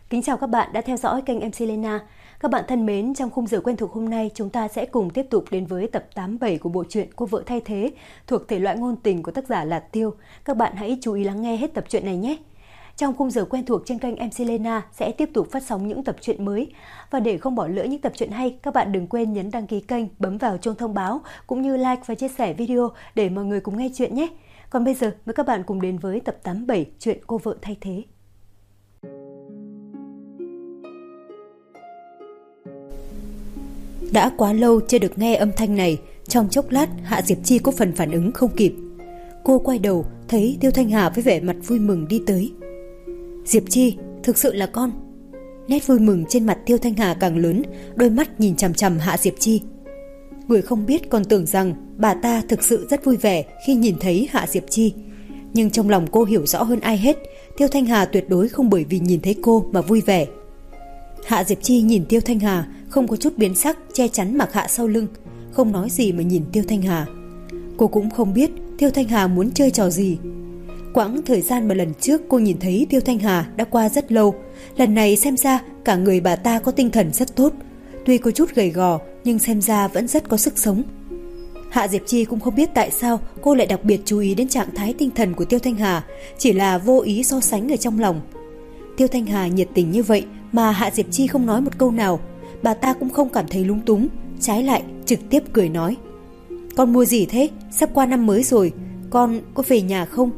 Kính chào các bạn đã theo dõi kênh MC Lena. Các bạn thân mến, trong khung giờ quen thuộc hôm nay, chúng ta sẽ cùng tiếp tục đến với tập 87 của bộ truyện Cô vợ thay thế thuộc thể loại ngôn tình của tác giả là Tiêu. Các bạn hãy chú ý lắng nghe hết tập truyện này nhé. Trong khung giờ quen thuộc trên kênh MC Lena sẽ tiếp tục phát sóng những tập truyện mới. Và để không bỏ lỡ những tập truyện hay, các bạn đừng quên nhấn đăng ký kênh, bấm vào chuông thông báo cũng như like và chia sẻ video để mọi người cùng nghe chuyện nhé. Còn bây giờ, mời các bạn cùng đến với tập 87 truyện Cô vợ thay thế. Đã quá lâu chưa được nghe âm thanh này, trong chốc lát Hạ Diệp Chi có phần phản ứng không kịp. Cô quay đầu thấy Tiêu Thanh Hà với vẻ mặt vui mừng đi tới. Diệp Chi, thực sự là con. Nét vui mừng trên mặt Tiêu Thanh Hà càng lớn, đôi mắt nhìn chằm chằm Hạ Diệp Chi. Người không biết còn tưởng rằng bà ta thực sự rất vui vẻ khi nhìn thấy Hạ Diệp Chi. Nhưng trong lòng cô hiểu rõ hơn ai hết, Tiêu Thanh Hà tuyệt đối không bởi vì nhìn thấy cô mà vui vẻ. Hạ Diệp Chi nhìn Tiêu Thanh Hà không có chút biến sắc, che chắn Mạc Hạ sau lưng, không nói gì mà nhìn Tiêu Thanh Hà. Cô cũng không biết Tiêu Thanh Hà muốn chơi trò gì. Quãng thời gian mà lần trước cô nhìn thấy Tiêu Thanh Hà đã qua rất lâu, lần này xem ra cả người bà ta có tinh thần rất tốt, tuy có chút gầy gò nhưng xem ra vẫn rất có sức sống. Hạ Diệp Chi cũng không biết tại sao cô lại đặc biệt chú ý đến trạng thái tinh thần của Tiêu Thanh Hà, chỉ là vô ý so sánh ở trong lòng. Tiêu Thanh Hà nhiệt tình như vậy mà Hạ Diệp Chi không nói một câu nào, bà ta cũng không cảm thấy lúng túng, trái lại trực tiếp cười nói: Con mua gì thế? Sắp qua năm mới rồi, con có về nhà không?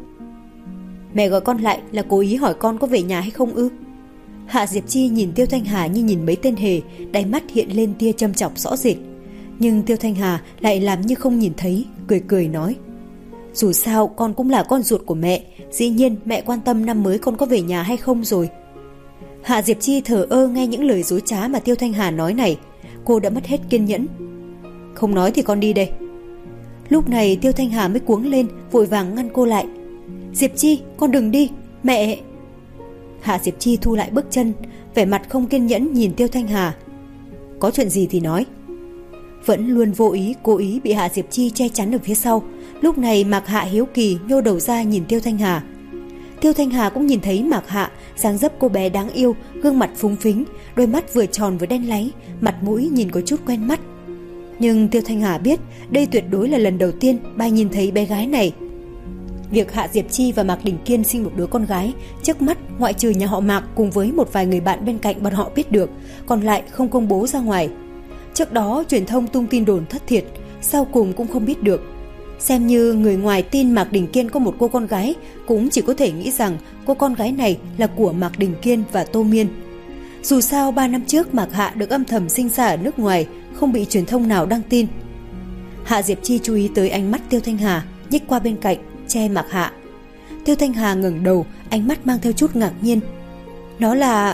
Mẹ gọi con lại là cố ý hỏi con có về nhà hay không ư? Hạ Diệp Chi nhìn Tiêu Thanh Hà như nhìn mấy tên hề, đáy mắt hiện lên tia châm chọc rõ rệt. Nhưng Tiêu Thanh Hà lại làm như không nhìn thấy, cười cười nói: Dù sao con cũng là con ruột của mẹ, dĩ nhiên mẹ quan tâm năm mới con có về nhà hay không rồi. Hạ Diệp Chi thờ ơ nghe những lời dối trá mà Tiêu Thanh Hà nói này, cô đã mất hết kiên nhẫn. Không nói thì con đi đây. Lúc này Tiêu Thanh Hà mới cuống lên, vội vàng ngăn cô lại. Diệp Chi, con đừng đi, mẹ. Hạ Diệp Chi thu lại bước chân, vẻ mặt không kiên nhẫn nhìn Tiêu Thanh Hà. Có chuyện gì thì nói. Vẫn luôn vô ý, cố ý bị Hạ Diệp Chi che chắn ở phía sau. Lúc này Mạc Hạ hiếu kỳ nhô đầu ra nhìn Tiêu Thanh Hà. Tiêu Thanh Hà cũng nhìn thấy Mạc Hạ, dáng dấp cô bé đáng yêu, gương mặt phúng phính, đôi mắt vừa tròn vừa đen láy, mặt mũi nhìn có chút quen mắt. Nhưng Tiêu Thanh Hà biết đây tuyệt đối là lần đầu tiên bà nhìn thấy bé gái này. Việc Hạ Diệp Chi và Mạc Đình Kiên sinh một đứa con gái, trước mắt ngoại trừ nhà họ Mạc cùng với một vài người bạn bên cạnh bọn họ biết được, còn lại không công bố ra ngoài. Trước đó truyền thông tung tin đồn thất thiệt, sau cùng cũng không biết được. Xem như người ngoài tin Mạc Đình Kiên có một cô con gái, cũng chỉ có thể nghĩ rằng cô con gái này là của Mạc Đình Kiên và Tô Miên. Dù sao 3 năm trước Mạc Hạ được âm thầm sinh ra ở nước ngoài, không bị truyền thông nào đăng tin. Hạ Diệp Chi chú ý tới ánh mắt Tiêu Thanh Hà, nhích qua bên cạnh che Mạc Hạ. Tiêu Thanh Hà ngẩng đầu, ánh mắt mang theo chút ngạc nhiên. Nó là...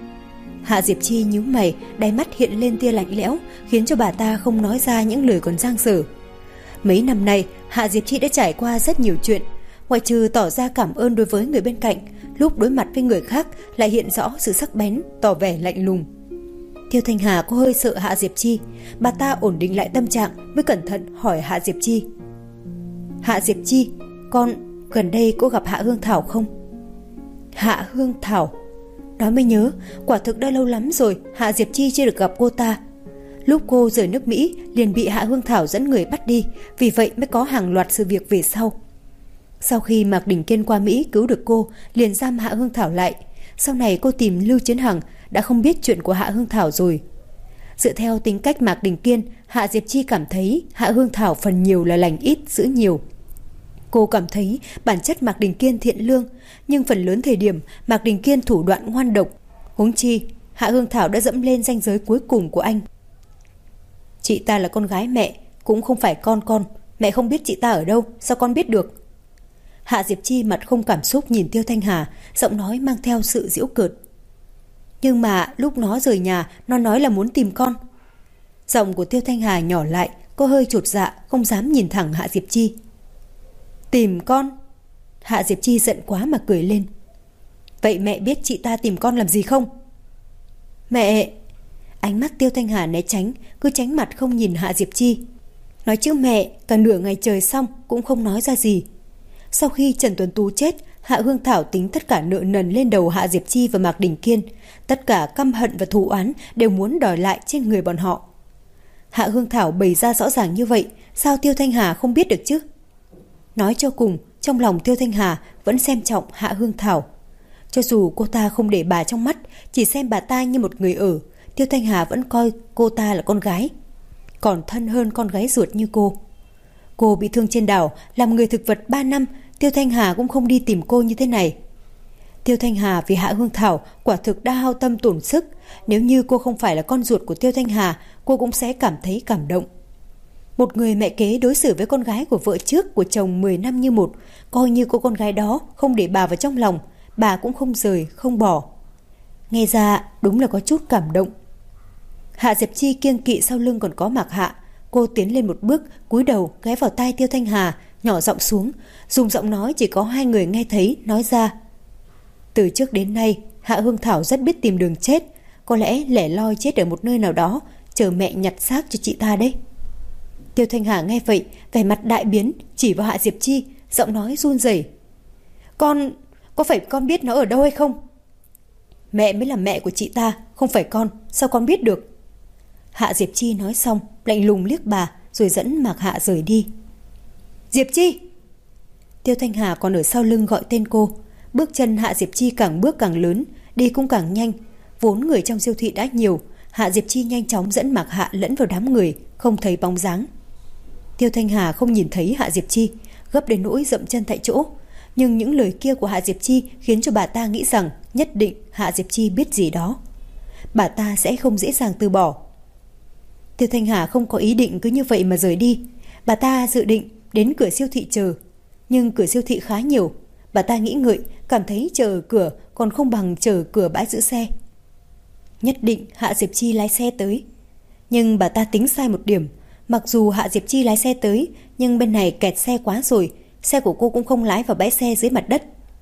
Hạ Diệp Chi nhíu mày, đáy mắt hiện lên tia lạnh lẽo, khiến cho bà ta không nói ra những lời còn dang dở. Mấy năm nay, Hạ Diệp Chi đã trải qua rất nhiều chuyện, ngoại trừ tỏ ra cảm ơn đối với người bên cạnh, lúc đối mặt với người khác lại hiện rõ sự sắc bén, tỏ vẻ lạnh lùng. Tiêu Thanh Hà có hơi sợ Hạ Diệp Chi, bà ta ổn định lại tâm trạng mới cẩn thận hỏi Hạ Diệp Chi. Hạ Diệp Chi, con gần đây có gặp Hạ Hương Thảo không? Hạ Hương Thảo? Nói mới nhớ, quả thực đã lâu lắm rồi Hạ Diệp Chi chưa được gặp cô ta. Lúc cô rời nước Mỹ liền bị Hạ Hương Thảo dẫn người bắt đi, vì vậy mới có hàng loạt sự việc về sau. Sau khi Mạc Đình Kiên qua Mỹ cứu được cô, liền giam Hạ Hương Thảo lại. Sau này cô tìm Lưu Chiến Hằng, đã không biết chuyện của Hạ Hương Thảo rồi. Dựa theo tính cách Mạc Đình Kiên, Hạ Diệp Chi cảm thấy Hạ Hương Thảo phần nhiều là lành ít giữ nhiều. Cô cảm thấy bản chất Mạc Đình Kiên thiện lương, nhưng phần lớn thời điểm Mạc Đình Kiên thủ đoạn ngoan độc. Huống chi Hạ Hương Thảo đã dẫm lên ranh giới cuối cùng của anh. Chị ta là con gái mẹ, cũng không phải con. Mẹ không biết chị ta ở đâu, sao con biết được? Hạ Diệp Chi mặt không cảm xúc nhìn Tiêu Thanh Hà, giọng nói mang theo sự giễu cợt. Nhưng mà lúc nó rời nhà, nó nói là muốn tìm con. Giọng của Tiêu Thanh Hà nhỏ lại, cô hơi chột dạ, không dám nhìn thẳng Hạ Diệp Chi. Tìm con? Hạ Diệp Chi giận quá mà cười lên. Vậy mẹ biết chị ta tìm con làm gì không? Mẹ... Ánh mắt Tiêu Thanh Hà né tránh, cứ tránh mặt không nhìn Hạ Diệp Chi. Nói chữ mẹ cả nửa ngày trời xong cũng không nói ra gì. Sau khi Trần Tuấn Tú chết, Hạ Hương Thảo tính tất cả nợ nần lên đầu Hạ Diệp Chi và Mạc Đình Kiên. Tất cả căm hận và thù oán đều muốn đòi lại trên người bọn họ. Hạ Hương Thảo bày ra rõ ràng như vậy, sao Tiêu Thanh Hà không biết được chứ? Nói cho cùng, trong lòng Tiêu Thanh Hà vẫn xem trọng Hạ Hương Thảo. Cho dù cô ta không để bà trong mắt, chỉ xem bà ta như một người ở, Tiêu Thanh Hà vẫn coi cô ta là con gái, còn thân hơn con gái ruột như cô. Cô bị thương trên đảo, làm người thực vật 3 năm, Tiêu Thanh Hà cũng không đi tìm cô như thế này. Tiêu Thanh Hà vì Hạ Hương Thảo quả thực đã hao tâm tổn sức. Nếu như cô không phải là con ruột của Tiêu Thanh Hà, cô cũng sẽ cảm thấy cảm động. Một người mẹ kế đối xử với con gái của vợ trước của chồng 10 năm như một, coi như cô con gái đó không để bà vào trong lòng, bà cũng không rời, không bỏ. Nghe ra đúng là có chút cảm động. Hạ Diệp Chi kiêng kỵ sau lưng còn có Mạc Hạ. Cô tiến lên một bước, cúi đầu ghé vào tai Tiêu Thanh Hà, nhỏ giọng xuống, dùng giọng nói chỉ có 2 người nghe thấy, nói ra: từ trước đến nay, Hạ Hương Thảo rất biết tìm đường chết, có lẽ lẻ loi chết ở một nơi nào đó, chờ mẹ nhặt xác cho chị ta đấy. Tiêu Thanh Hà nghe vậy, vẻ mặt đại biến, chỉ vào Hạ Diệp Chi, giọng nói run rẩy: có phải con biết nó ở đâu hay không? Mẹ mới là mẹ của chị ta, không phải con, sao con biết được? Hạ Diệp Chi nói xong, lạnh lùng liếc bà, rồi dẫn Mạc Hạ rời đi. Diệp Chi! Tiêu Thanh Hà còn ở sau lưng gọi tên cô. Bước chân Hạ Diệp Chi càng bước càng lớn, đi cũng càng nhanh. Vốn người trong siêu thị đã nhiều, Hạ Diệp Chi nhanh chóng dẫn Mạc Hạ lẫn vào đám người, không thấy bóng dáng. Tiêu Thanh Hà không nhìn thấy Hạ Diệp Chi, gấp đến nỗi dậm chân tại chỗ. Nhưng những lời kia của Hạ Diệp Chi khiến cho bà ta nghĩ rằng nhất định Hạ Diệp Chi biết gì đó. Bà ta sẽ không dễ dàng từ bỏ. Tiêu Thanh Hà không có ý định cứ như vậy mà rời đi. Bà ta dự định đến cửa siêu thị chờ. Nhưng cửa siêu thị khá nhiều. Bà ta nghĩ ngợi, cảm thấy chờ ở cửa còn không bằng chờ cửa bãi giữ xe. Nhất định Hạ Diệp Chi lái xe tới. Nhưng bà ta tính sai một điểm. Mặc dù Hạ Diệp Chi lái xe tới, nhưng bên này kẹt xe quá rồi, xe của cô cũng không lái vào bãi xe dưới mặt đất.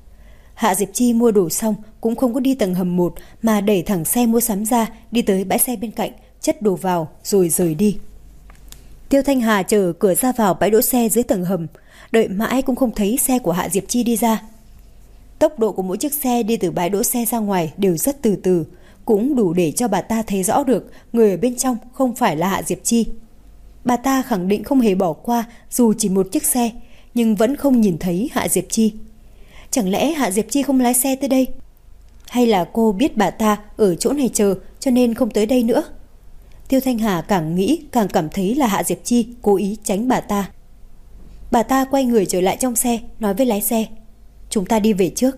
Hạ Diệp Chi mua đồ xong cũng không có đi tầng hầm 1 mà đẩy thẳng xe mua sắm ra, đi tới bãi xe bên cạnh, chất đồ vào rồi rời đi. Tiêu Thanh Hà chờ ở cửa ra vào bãi đỗ xe dưới tầng hầm, đợi mãi cũng không thấy xe của Hạ Diệp Chi đi ra. Tốc độ của mỗi chiếc xe đi từ bãi đỗ xe ra ngoài đều rất từ từ, cũng đủ để cho bà ta thấy rõ được người ở bên trong không phải là Hạ Diệp Chi. Bà ta khẳng định không hề bỏ qua dù chỉ một chiếc xe, nhưng vẫn không nhìn thấy Hạ Diệp Chi. Chẳng lẽ Hạ Diệp Chi không lái xe tới đây? Hay là cô biết bà ta ở chỗ này chờ cho nên không tới đây nữa? Tiêu Thanh Hà càng nghĩ càng cảm thấy là Hạ Diệp Chi cố ý tránh bà ta. Bà ta quay người trở lại trong xe, nói với lái xe: chúng ta đi về trước.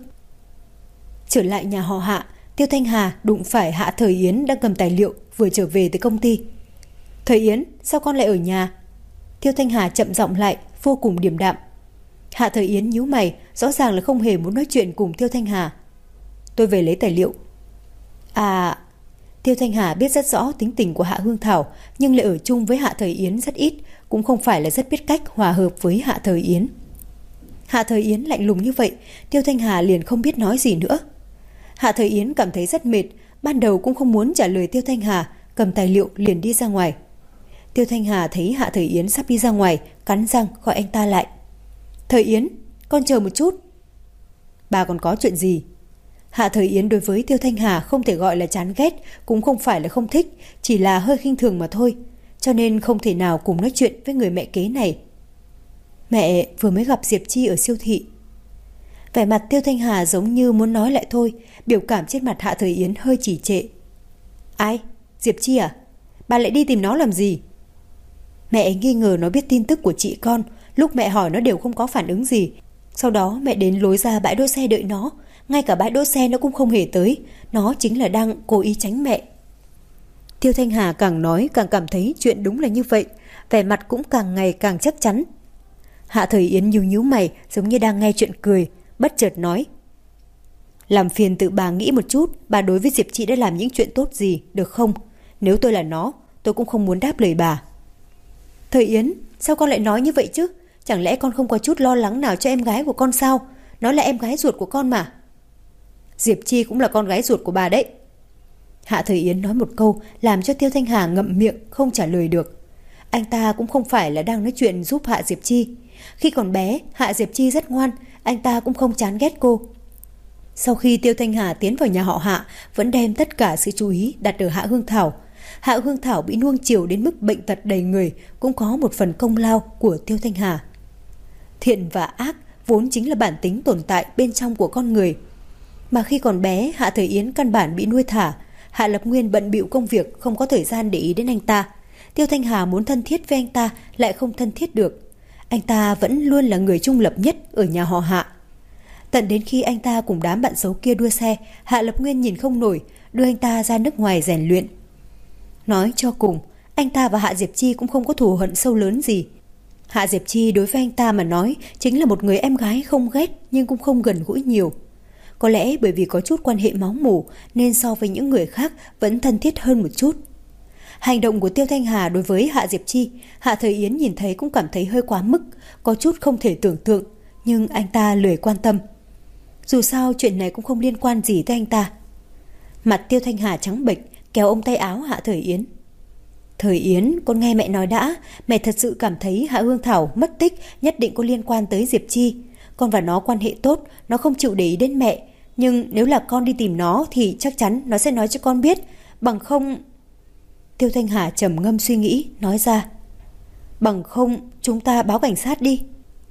Trở lại nhà họ Hạ, Tiêu Thanh Hà đụng phải Hạ Thời Yến đang cầm tài liệu vừa trở về từ công ty. Thời Yến, sao con lại ở nhà? Tiêu Thanh Hà chậm giọng lại, vô cùng điềm đạm. Hạ Thời Yến nhíu mày, rõ ràng là không hề muốn nói chuyện cùng Tiêu Thanh Hà. Tôi về lấy tài liệu. À... Tiêu Thanh Hà biết rất rõ tính tình của Hạ Hương Thảo, nhưng lại ở chung với Hạ Thời Yến rất ít, cũng không phải là rất biết cách hòa hợp với Hạ Thời Yến. Hạ Thời Yến lạnh lùng như vậy, Tiêu Thanh Hà liền không biết nói gì nữa. Hạ Thời Yến cảm thấy rất mệt, ban đầu cũng không muốn trả lời Tiêu Thanh Hà, cầm tài liệu liền đi ra ngoài. Tiêu Thanh Hà thấy Hạ Thời Yến sắp đi ra ngoài, cắn răng gọi anh ta lại. Thời Yến, con chờ một chút. Bà còn có chuyện gì? Hạ Thời Yến đối với Tiêu Thanh Hà không thể gọi là chán ghét, cũng không phải là không thích, chỉ là hơi khinh thường mà thôi, cho nên không thể nào cùng nói chuyện với người mẹ kế này. Mẹ vừa mới gặp Diệp Chi ở siêu thị. Vẻ mặt Tiêu Thanh Hà giống như muốn nói lại thôi, biểu cảm trên mặt Hạ Thời Yến hơi trì trệ. Ai? Diệp Chi à? Bà lại đi tìm nó làm gì? Mẹ nghi ngờ nó biết tin tức của chị con, lúc mẹ hỏi nó đều không có phản ứng gì. Sau đó mẹ đến lối ra bãi đỗ xe đợi nó, ngay cả bãi đỗ xe nó cũng không hề tới, nó chính là đang cố ý tránh mẹ. Tiêu Thanh Hà càng nói càng cảm thấy chuyện đúng là như vậy, vẻ mặt cũng càng ngày càng chắc chắn. Hạ Thời Yến nhíu nhíu mày giống như đang nghe chuyện cười, bất chợt nói: làm phiền tự bà nghĩ một chút, bà đối với Diệp Chi đã làm những chuyện tốt gì, được không? Nếu tôi là nó, tôi cũng không muốn đáp lời bà. Thời Yến, sao con lại nói như vậy chứ? Chẳng lẽ con không có chút lo lắng nào cho em gái của con sao? Nó là em gái ruột của con mà. Diệp Chi cũng là con gái ruột của bà đấy. Hạ Thời Yến nói một câu làm cho Tiêu Thanh Hà ngậm miệng không trả lời được. Anh ta cũng không phải là đang nói chuyện giúp Hạ Diệp Chi. Khi còn bé, Hạ Diệp Chi rất ngoan, anh ta cũng không chán ghét cô. Sau khi Tiêu Thanh Hà tiến vào nhà họ Hạ, vẫn đem tất cả sự chú ý đặt ở Hạ Hương Thảo. Hạ Hương Thảo bị nuông chiều đến mức bệnh tật đầy người cũng có một phần công lao của Tiêu Thanh Hà. Thiện và ác vốn chính là bản tính tồn tại bên trong của con người. Mà khi còn bé, Hạ Thời Yến căn bản bị nuôi thả. Hạ Lập Nguyên bận bịu công việc, không có thời gian để ý đến anh ta. Tiêu Thanh Hà muốn thân thiết với anh ta lại không thân thiết được. Anh ta vẫn luôn là người trung lập nhất ở nhà họ Hạ. Tận đến khi anh ta cùng đám bạn xấu kia đua xe, Hạ Lập Nguyên nhìn không nổi, đưa anh ta ra nước ngoài rèn luyện. Nói cho cùng, anh ta và Hạ Diệp Chi cũng không có thù hận sâu lớn gì. Hạ Diệp Chi đối với anh ta mà nói chính là một người em gái không ghét nhưng cũng không gần gũi nhiều. Có lẽ bởi vì có chút quan hệ máu mủ nên so với những người khác vẫn thân thiết hơn một chút. Hành động của Tiêu Thanh Hà đối với Hạ Diệp Chi, Hạ Thời Yến nhìn thấy cũng cảm thấy hơi quá mức, có chút không thể tưởng tượng, nhưng anh ta lười quan tâm. Dù sao chuyện này cũng không liên quan gì tới anh ta. Mặt Tiêu Thanh Hà trắng bệch, kéo ống tay áo Hạ Thời Yến. Thời Yến, con nghe mẹ nói đã, mẹ thật sự cảm thấy Hạ Hương Thảo mất tích nhất định có liên quan tới Diệp Chi. Con và nó quan hệ tốt, nó không chịu để ý đến mẹ, nhưng nếu là con đi tìm nó thì chắc chắn nó sẽ nói cho con biết, bằng không... Tiêu Thanh Hà trầm ngâm suy nghĩ, nói ra. Bằng không, chúng ta báo cảnh sát đi.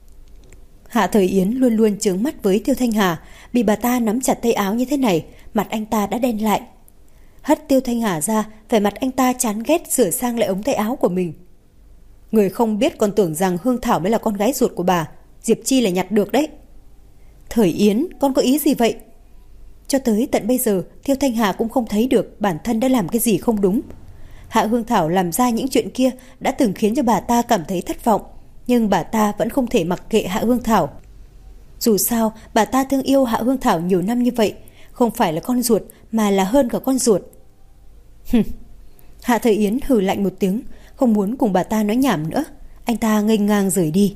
Hạ Thời Yến luôn luôn chướng mắt với Tiêu Thanh Hà, bị bà ta nắm chặt tay áo như thế này, mặt anh ta đã đen lại. Hất Tiêu Thanh Hà ra, vẻ mặt anh ta chán ghét sửa sang lại ống tay áo của mình. Người không biết còn tưởng rằng Hương Thảo mới là con gái ruột của bà, Diệp Chi là nhặt được đấy. Thời Yến, con có ý gì vậy? Cho tới tận bây giờ, Tiêu Thanh Hà cũng không thấy được bản thân đã làm cái gì không đúng. Hạ Hương Thảo làm ra những chuyện kia đã từng khiến cho bà ta cảm thấy thất vọng, nhưng bà ta vẫn không thể mặc kệ Hạ Hương Thảo. Dù sao, bà ta thương yêu Hạ Hương Thảo nhiều năm như vậy, không phải là con ruột mà là hơn cả con ruột. Hạ Thời Yến hừ lạnh một tiếng, không muốn cùng bà ta nói nhảm nữa. Anh ta nghênh ngang rời đi.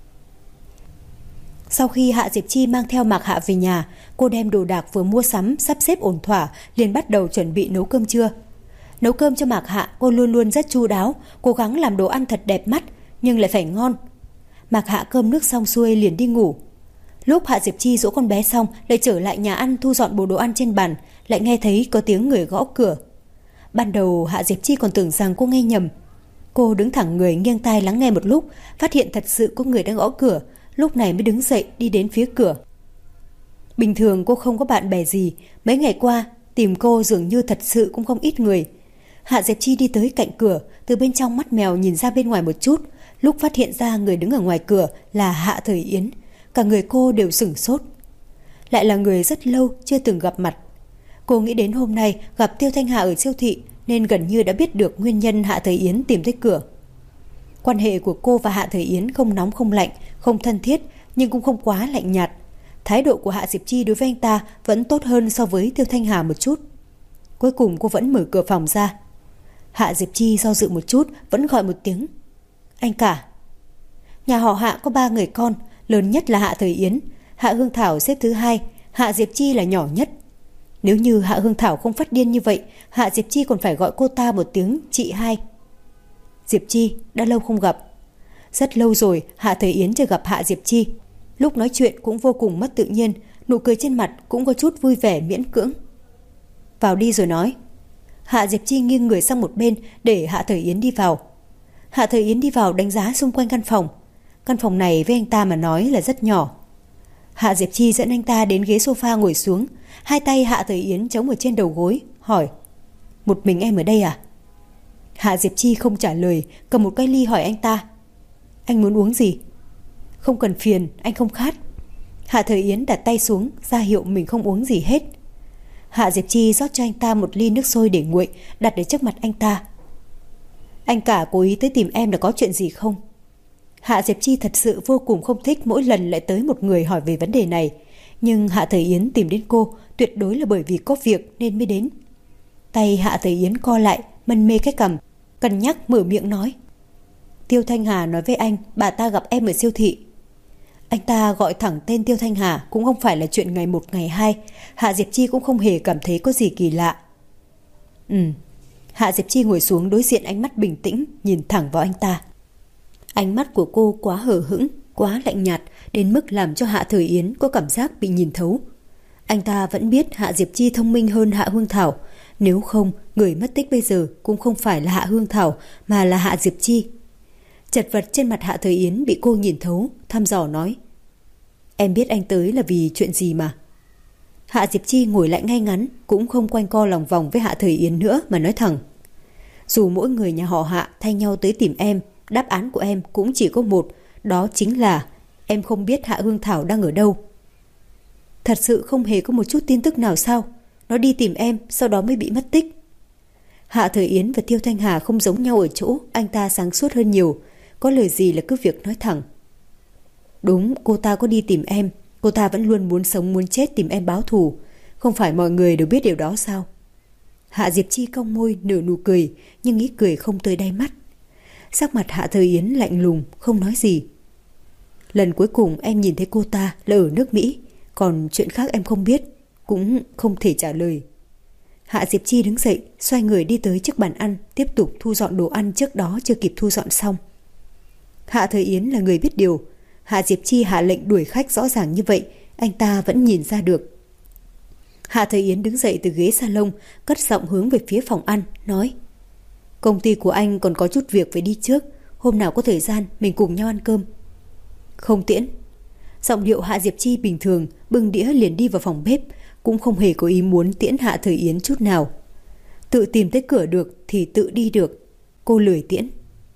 Sau khi Hạ Diệp Chi mang theo Mạc Hạ về nhà, cô đem đồ đạc vừa mua sắm sắp xếp ổn thỏa, liền bắt đầu chuẩn bị nấu cơm trưa. Nấu cơm cho Mạc Hạ cô luôn luôn rất chu đáo, cố gắng làm đồ ăn thật đẹp mắt nhưng lại phải ngon. Mạc Hạ cơm nước xong xuôi liền đi ngủ. Lúc Hạ Diệp Chi dỗ con bé xong, lại trở lại nhà ăn thu dọn bộ đồ ăn trên bàn, lại nghe thấy có tiếng người gõ cửa. Ban đầu Hạ Diệp Chi còn tưởng rằng cô nghe nhầm. Cô đứng thẳng người nghiêng tai lắng nghe một lúc, phát hiện thật sự có người đang gõ cửa, lúc này mới đứng dậy đi đến phía cửa. Bình thường cô không có bạn bè gì, mấy ngày qua tìm cô dường như thật sự cũng không ít người. Hạ Diệp Chi đi tới cạnh cửa, từ bên trong mắt mèo nhìn ra bên ngoài một chút, lúc phát hiện ra người đứng ở ngoài cửa là Hạ Thời Yến, cả người cô đều sửng sốt. Lại là người rất lâu chưa từng gặp mặt. Cô nghĩ đến hôm nay gặp Tiêu Thanh Hà ở siêu thị nên gần như đã biết được nguyên nhân Hạ Thời Yến tìm tới cửa. Quan hệ của cô và Hạ Thời Yến không nóng không lạnh, không thân thiết nhưng cũng không quá lạnh nhạt. Thái độ của Hạ Diệp Chi đối với anh ta vẫn tốt hơn so với Tiêu Thanh Hà một chút. Cuối cùng cô vẫn mở cửa phòng ra. Hạ Diệp Chi do dự một chút, vẫn gọi một tiếng. Anh cả. Nhà họ Hạ có 3 người con, lớn nhất là Hạ Thời Yến, Hạ Hương Thảo xếp thứ 2, Hạ Diệp Chi là nhỏ nhất. Nếu như Hạ Hương Thảo không phát điên như vậy, Hạ Diệp Chi còn phải gọi cô ta một tiếng chị hai. Diệp Chi, đã lâu không gặp. Rất lâu rồi Hạ Thời Yến chưa gặp Hạ Diệp Chi. Lúc nói chuyện cũng vô cùng mất tự nhiên, nụ cười trên mặt cũng có chút vui vẻ miễn cưỡng. Vào đi rồi nói. Hạ Diệp Chi nghiêng người sang một bên để Hạ Thời Yến đi vào. Hạ Thời Yến đi vào đánh giá xung quanh căn phòng. Căn phòng này với anh ta mà nói là rất nhỏ. Hạ Diệp Chi dẫn anh ta đến ghế sofa ngồi xuống, hai tay Hạ Thời Yến chống ở trên đầu gối, hỏi. Một mình em ở đây à? Hạ Diệp Chi không trả lời, cầm một cái ly hỏi anh ta. Anh muốn uống gì? Không cần phiền, anh không khát. Hạ Thời Yến đặt tay xuống, ra hiệu mình không uống gì hết. Hạ Diệp Chi rót cho anh ta một ly nước sôi để nguội, đặt ở trước mặt anh ta. Anh cả cố ý tới tìm em là có chuyện gì không? Hạ Diệp Chi thật sự vô cùng không thích mỗi lần lại tới một người hỏi về vấn đề này. Nhưng Hạ Thời Yến tìm đến cô tuyệt đối là bởi vì có việc nên mới đến. Tay Hạ Thời Yến co lại, mân mê cái cằm, cân nhắc mở miệng nói. Tiêu Thanh Hà nói với anh, bà ta gặp em ở siêu thị. Anh ta gọi thẳng tên Tiêu Thanh Hà cũng không phải là chuyện ngày một ngày hai. Hạ Diệp Chi cũng không hề cảm thấy có gì kỳ lạ. Hạ Diệp Chi ngồi xuống đối diện ánh mắt bình tĩnh, nhìn thẳng vào anh ta. Ánh mắt của cô quá hờ hững, quá lạnh nhạt đến mức làm cho Hạ Thời Yến có cảm giác bị nhìn thấu. Anh ta vẫn biết Hạ Diệp Chi thông minh hơn Hạ Hương Thảo, nếu không người mất tích bây giờ cũng không phải là Hạ Hương Thảo mà là Hạ Diệp Chi. Chật vật trên mặt Hạ Thời Yến bị cô nhìn thấu, thăm dò nói: Em biết anh tới là vì chuyện gì mà. Hạ Diệp Chi ngồi lại ngay ngắn, cũng không quanh co lòng vòng với Hạ Thời Yến nữa mà nói thẳng: Dù mỗi người nhà họ Hạ thay nhau tới tìm em, đáp án của em cũng chỉ có một, đó chính là em không biết Hạ Hương Thảo đang ở đâu. Thật sự không hề có một chút tin tức nào sao? Nó đi tìm em, sau đó mới bị mất tích. Hạ Thời Yến và Tiêu Thanh Hà không giống nhau ở chỗ anh ta sáng suốt hơn nhiều, có lời gì là cứ việc nói thẳng. Đúng, cô ta có đi tìm em, cô ta vẫn luôn muốn sống muốn chết tìm em báo thù, không phải mọi người đều biết điều đó sao? Hạ Diệp Chi cong môi nở nụ cười, nhưng ý cười không tới đáy mắt. Sắc mặt Hạ Thời Yến lạnh lùng, không nói gì. Lần cuối cùng em nhìn thấy cô ta là ở nước Mỹ, còn chuyện khác em không biết, cũng không thể trả lời. Hạ Diệp Chi đứng dậy, xoay người đi tới trước bàn ăn, tiếp tục thu dọn đồ ăn trước đó chưa kịp thu dọn xong. Hạ Thời Yến là người biết điều, Hạ Diệp Chi hạ lệnh đuổi khách rõ ràng như vậy, anh ta vẫn nhìn ra được. Hạ Thời Yến đứng dậy từ ghế salon, cất giọng hướng về phía phòng ăn, nói: Công ty của anh còn có chút việc phải đi trước, hôm nào có thời gian mình cùng nhau ăn cơm. Không tiễn. Giọng điệu Hạ Diệp Chi bình thường, bưng đĩa liền đi vào phòng bếp, cũng không hề có ý muốn tiễn Hạ Thời Yến chút nào. Tự tìm tới cửa được thì tự đi được, cô lười tiễn.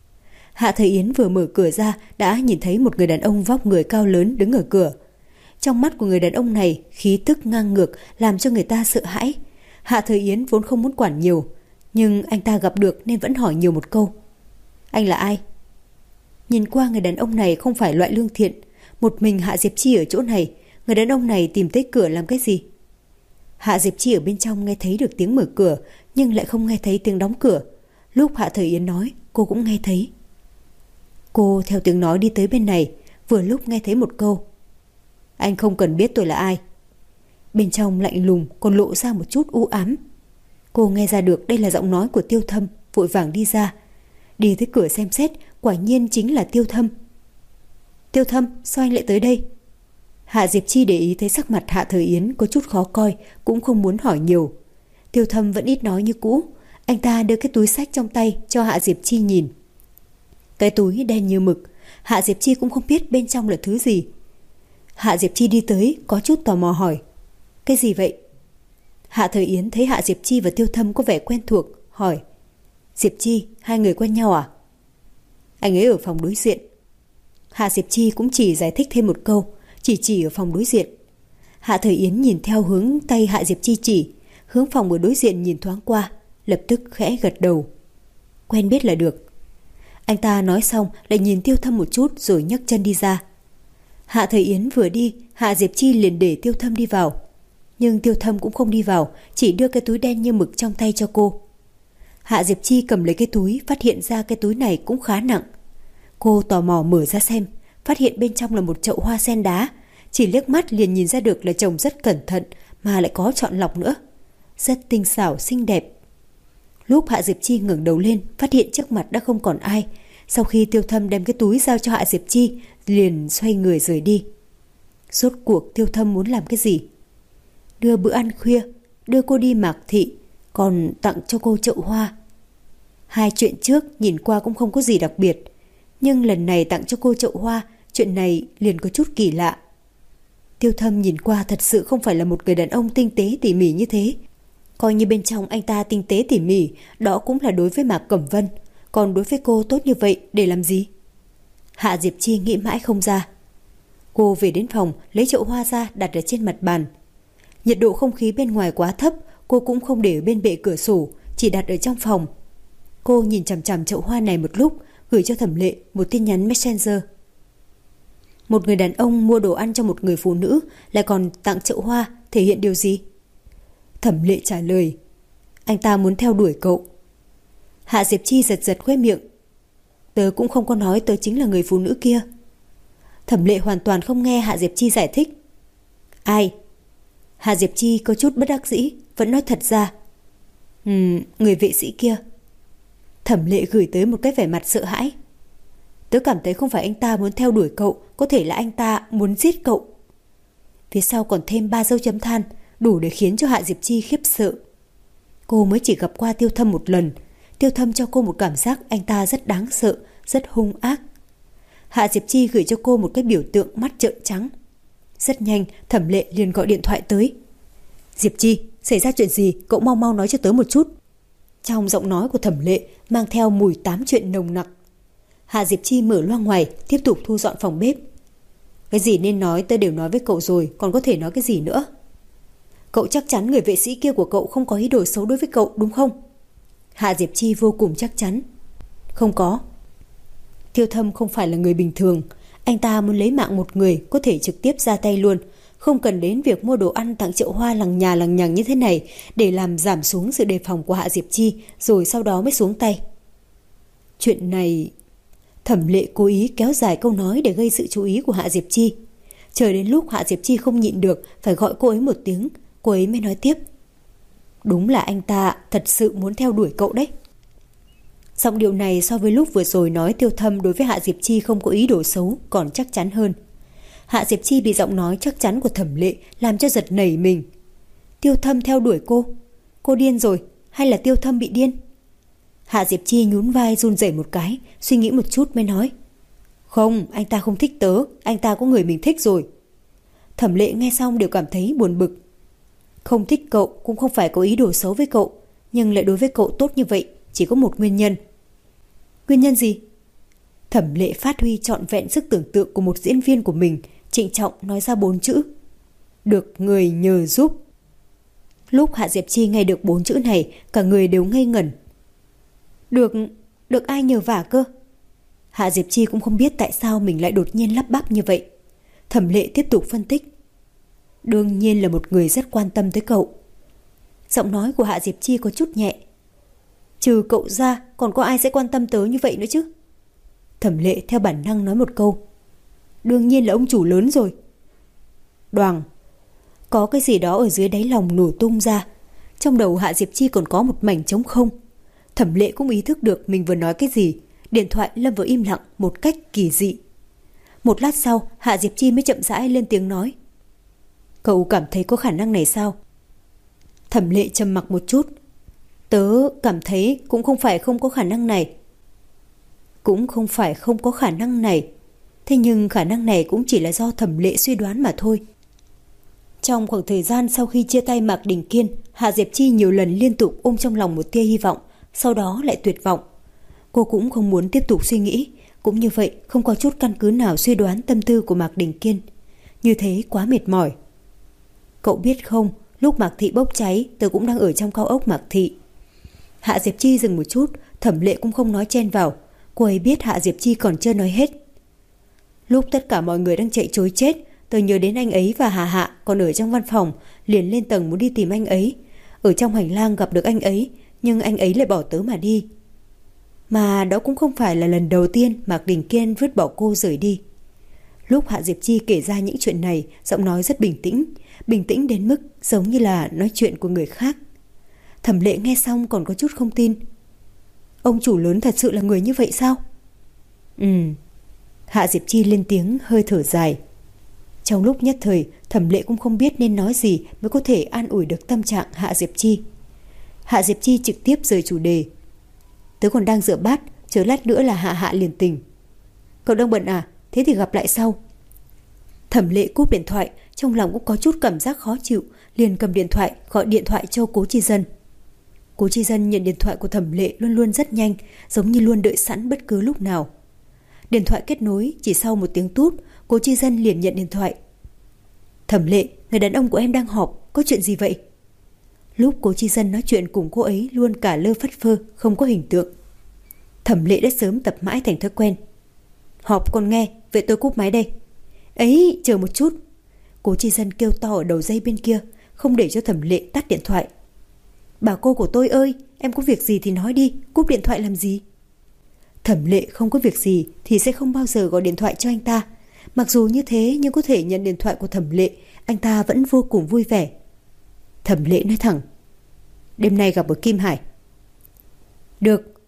Hạ Thời Yến vừa mở cửa ra đã nhìn thấy một người đàn ông vóc người cao lớn đứng ở cửa. Trong mắt của người đàn ông này khí tức ngang ngược làm cho người ta sợ hãi. Hạ Thời Yến vốn không muốn quản nhiều, nhưng anh ta gặp được nên vẫn hỏi nhiều một câu: Anh là ai? Nhìn qua người đàn ông này không phải loại lương thiện. Một mình Hạ Diệp Chi ở chỗ này, người đàn ông này tìm tới cửa làm cái gì? Hạ Diệp Chi ở bên trong nghe thấy được tiếng mở cửa, nhưng lại không nghe thấy tiếng đóng cửa. Lúc Hạ Thời Yến nói, cô cũng nghe thấy. Cô theo tiếng nói đi tới bên này, vừa lúc nghe thấy một câu: Anh không cần biết tôi là ai. Bên trong lạnh lùng còn lộ ra một chút u ám. Cô nghe ra được đây là giọng nói của Tiêu Thâm, vội vàng đi ra. Đi tới cửa xem xét, quả nhiên chính là Tiêu Thâm. Tiêu Thâm, sao anh lại tới đây? Hạ Diệp Chi để ý thấy sắc mặt Hạ Thời Yến có chút khó coi, cũng không muốn hỏi nhiều. Tiêu Thâm vẫn ít nói như cũ. Anh ta đưa cái túi xách trong tay cho Hạ Diệp Chi nhìn. Cái túi đen như mực, Hạ Diệp Chi cũng không biết bên trong là thứ gì. Hạ Diệp Chi đi tới, có chút tò mò hỏi: Cái gì vậy? Hạ Thời Yến thấy Hạ Diệp Chi và Tiêu Thâm có vẻ quen thuộc, hỏi: Diệp Chi, hai người quen nhau à? Anh ấy ở phòng đối diện. Hạ Diệp Chi cũng chỉ giải thích thêm một câu, chỉ ở phòng đối diện. Hạ Thời Yến nhìn theo hướng tay Hạ Diệp Chi chỉ, hướng phòng ở đối diện nhìn thoáng qua, lập tức khẽ gật đầu. Quen biết là được. Anh ta nói xong lại nhìn Tiêu Thâm một chút rồi nhấc chân đi ra. Hạ Thời Yến vừa đi, Hạ Diệp Chi liền để Tiêu Thâm đi vào. Nhưng Tiêu Thâm cũng không đi vào, chỉ đưa cái túi đen như mực trong tay cho cô. Hạ Diệp Chi cầm lấy cái túi, phát hiện ra cái túi này cũng khá nặng. Cô tò mò mở ra xem, phát hiện bên trong là một chậu hoa sen đá. Chỉ liếc mắt liền nhìn ra được là trồng rất cẩn thận, mà lại có chọn lọc nữa. Rất tinh xảo, xinh đẹp. Lúc Hạ Diệp Chi ngẩng đầu lên, phát hiện trước mặt đã không còn ai. Sau khi Tiêu Thâm đem cái túi giao cho Hạ Diệp Chi, liền xoay người rời đi. Rốt cuộc Tiêu Thâm muốn làm cái gì? Đưa bữa ăn khuya, đưa cô đi Mạc Thị, còn tặng cho cô chậu hoa. Hai chuyện trước nhìn qua cũng không có gì đặc biệt, nhưng lần này tặng cho cô chậu hoa, chuyện này liền có chút kỳ lạ. Tiêu Thâm nhìn qua thật sự không phải là một người đàn ông tinh tế tỉ mỉ như thế. Coi như bên trong anh ta tinh tế tỉ mỉ, đó cũng là đối với Mạc Cẩm Vân, còn đối với cô tốt như vậy để làm gì? Hạ Diệp Chi nghĩ mãi không ra. Cô về đến phòng, lấy chậu hoa ra đặt ở trên mặt bàn. Nhiệt độ không khí bên ngoài quá thấp, cô cũng không để ở bên bệ cửa sổ, chỉ đặt ở trong phòng. Cô nhìn chằm chằm chậu hoa này một lúc, gửi cho Thẩm Lệ một tin nhắn Messenger. Một người đàn ông mua đồ ăn cho một người phụ nữ lại còn tặng chậu hoa, thể hiện điều gì? Thẩm Lệ trả lời: Anh ta muốn theo đuổi cậu. Hạ Diệp Chi giật giật khóe miệng. Tớ cũng không có nói tớ chính là người phụ nữ kia. Thẩm Lệ hoàn toàn không nghe Hạ Diệp Chi giải thích. Ai? Hạ Diệp Chi có chút bất đắc dĩ, vẫn nói thật ra. Người vệ sĩ kia. Thẩm Lệ gửi tới một cái vẻ mặt sợ hãi. Tớ cảm thấy không phải anh ta muốn theo đuổi cậu, có thể là anh ta muốn giết cậu. Phía sau còn thêm 3 dấu chấm than, đủ để khiến cho Hạ Diệp Chi khiếp sợ. Cô mới chỉ gặp qua Tiêu Thâm một lần. Tiêu Thâm cho cô một cảm giác anh ta rất đáng sợ, rất hung ác. Hạ Diệp Chi gửi cho cô một cái biểu tượng mắt trợn trắng. Rất nhanh, Thẩm Lệ liền gọi điện thoại tới. Diệp Chi, xảy ra chuyện gì, cậu mau mau nói cho tớ một chút. Trong giọng nói của Thẩm Lệ mang theo mùi tám chuyện nồng nặc. Hạ Diệp Chi mở loa ngoài, tiếp tục thu dọn phòng bếp. Cái gì nên nói tớ đều nói với cậu rồi, còn có thể nói cái gì nữa? Cậu chắc chắn người vệ sĩ kia của cậu không có ý đồ xấu đối với cậu đúng không? Hạ Diệp Chi vô cùng chắc chắn. Không có. Tiêu Thâm không phải là người bình thường. Anh ta muốn lấy mạng một người có thể trực tiếp ra tay luôn, không cần đến việc mua đồ ăn tặng Triệu Hoa lằng nhà lằng nhằng như thế này để làm giảm xuống sự đề phòng của Hạ Diệp Chi, rồi sau đó mới xuống tay. Chuyện này... Thẩm Lệ cố ý kéo dài câu nói để gây sự chú ý của Hạ Diệp Chi. Chờ đến lúc Hạ Diệp Chi không nhịn được, phải gọi cô ấy một tiếng, cô ấy mới nói tiếp. Đúng là anh ta thật sự muốn theo đuổi cậu đấy. Giọng điệu này so với lúc vừa rồi nói Tiêu Thâm đối với Hạ Diệp Chi không có ý đồ xấu còn chắc chắn hơn. Hạ Diệp Chi bị giọng nói chắc chắn của Thẩm Lệ làm cho giật nảy mình. Tiêu Thâm theo đuổi cô điên rồi hay là Tiêu Thâm bị điên? Hạ Diệp Chi nhún vai run rẩy một cái, suy nghĩ một chút mới nói. Không, anh ta không thích tớ, anh ta có người mình thích rồi. Thẩm Lệ nghe xong đều cảm thấy buồn bực. Không thích cậu cũng không phải có ý đồ xấu với cậu, nhưng lại đối với cậu tốt như vậy chỉ có một nguyên nhân. Nguyên nhân gì? Thẩm Lệ phát huy trọn vẹn sức tưởng tượng của một diễn viên của mình, trịnh trọng nói ra 4 chữ. Được người nhờ giúp. Lúc Hạ Diệp Chi nghe được 4 chữ này, cả người đều ngây ngẩn. Được ai nhờ vả cơ? Hạ Diệp Chi cũng không biết tại sao mình lại đột nhiên lắp bắp như vậy. Thẩm Lệ tiếp tục phân tích. Đương nhiên là một người rất quan tâm tới cậu. Giọng nói của Hạ Diệp Chi có chút nhẹ. Trừ cậu ra còn có ai sẽ quan tâm tớ như vậy nữa chứ? Thẩm Lệ theo bản năng nói một câu. Đương nhiên là ông chủ lớn rồi. Đoàng. Có cái gì đó ở dưới đáy lòng nổ tung ra. Trong đầu Hạ Diệp Chi còn có một mảnh trống không. Thẩm Lệ cũng ý thức được mình vừa nói cái gì. Điện thoại lâm vào im lặng một cách kỳ dị. Một lát sau Hạ Diệp Chi mới chậm rãi lên tiếng nói. Cậu cảm thấy có khả năng này sao? Thẩm Lệ trầm mặc một chút. Tớ cảm thấy cũng không phải không có khả năng này. Cũng không phải không có khả năng này. Thế nhưng khả năng này cũng chỉ là do Thẩm Lệ suy đoán mà thôi. Trong khoảng thời gian sau khi chia tay Mạc Đình Kiên, Hạ Diệp Chi nhiều lần liên tục ôm trong lòng một tia hy vọng, sau đó lại tuyệt vọng. Cô cũng không muốn tiếp tục suy nghĩ, cũng như vậy không có chút căn cứ nào suy đoán tâm tư của Mạc Đình Kiên. Như thế quá mệt mỏi. Cậu biết không, lúc Mạc Thị bốc cháy, tớ cũng đang ở trong cao ốc Mạc Thị. Hạ Diệp Chi dừng một chút, Thẩm Lệ cũng không nói chen vào. Cô ấy biết Hạ Diệp Chi còn chưa nói hết. Lúc tất cả mọi người đang chạy trối chết, tớ nhớ đến anh ấy và Hà Hạ còn ở trong văn phòng, liền lên tầng muốn đi tìm anh ấy. Ở trong hành lang gặp được anh ấy, nhưng anh ấy lại bỏ tớ mà đi. Mà đó cũng không phải là lần đầu tiên Mạc Đình Kiên vứt bỏ cô rời đi. Lúc Hạ Diệp Chi kể ra những chuyện này, giọng nói rất bình tĩnh đến mức giống như là nói chuyện của người khác. Thẩm Lệ nghe xong còn có chút không tin. Ông chủ lớn thật sự là người như vậy sao? Hạ Diệp Chi lên tiếng hơi thở dài. Trong lúc nhất thời, Thẩm Lệ cũng không biết nên nói gì mới có thể an ủi được tâm trạng Hạ Diệp Chi. Hạ Diệp Chi trực tiếp rời chủ đề. Tớ còn đang rửa bát, chờ lát nữa là Hạ Hạ liền tỉnh. Cậu đang bận à? Thế thì gặp lại sau. Thẩm Lệ cúp điện thoại, trong lòng cũng có chút cảm giác khó chịu, liền cầm điện thoại gọi điện thoại cho Cố Chi Dân. Cố Chi Dân nhận điện thoại của Thẩm Lệ luôn luôn rất nhanh, giống như luôn đợi sẵn bất cứ lúc nào. Điện thoại kết nối, chỉ sau một tiếng tút, Cố Chi Dân liền nhận điện thoại. Thẩm Lệ, người đàn ông của em đang họp, có chuyện gì vậy? Lúc Cố Chi Dân nói chuyện cùng cô ấy luôn cả lơ phất phơ, không có hình tượng. Thẩm Lệ đã sớm tập mãi thành thói quen. Họp còn nghe, vậy tôi cúp máy đây. Ấy, chờ một chút. Cố Chi Dân kêu to ở đầu dây bên kia, không để cho Thẩm Lệ tắt điện thoại. Bà cô của tôi ơi, em có việc gì thì nói đi, cúp điện thoại làm gì? Thẩm Lệ không có việc gì thì sẽ không bao giờ gọi điện thoại cho anh ta. Mặc dù như thế nhưng có thể nhận điện thoại của Thẩm Lệ, anh ta vẫn vô cùng vui vẻ. Thẩm Lệ nói thẳng. Đêm nay gặp ở Kim Hải. Được.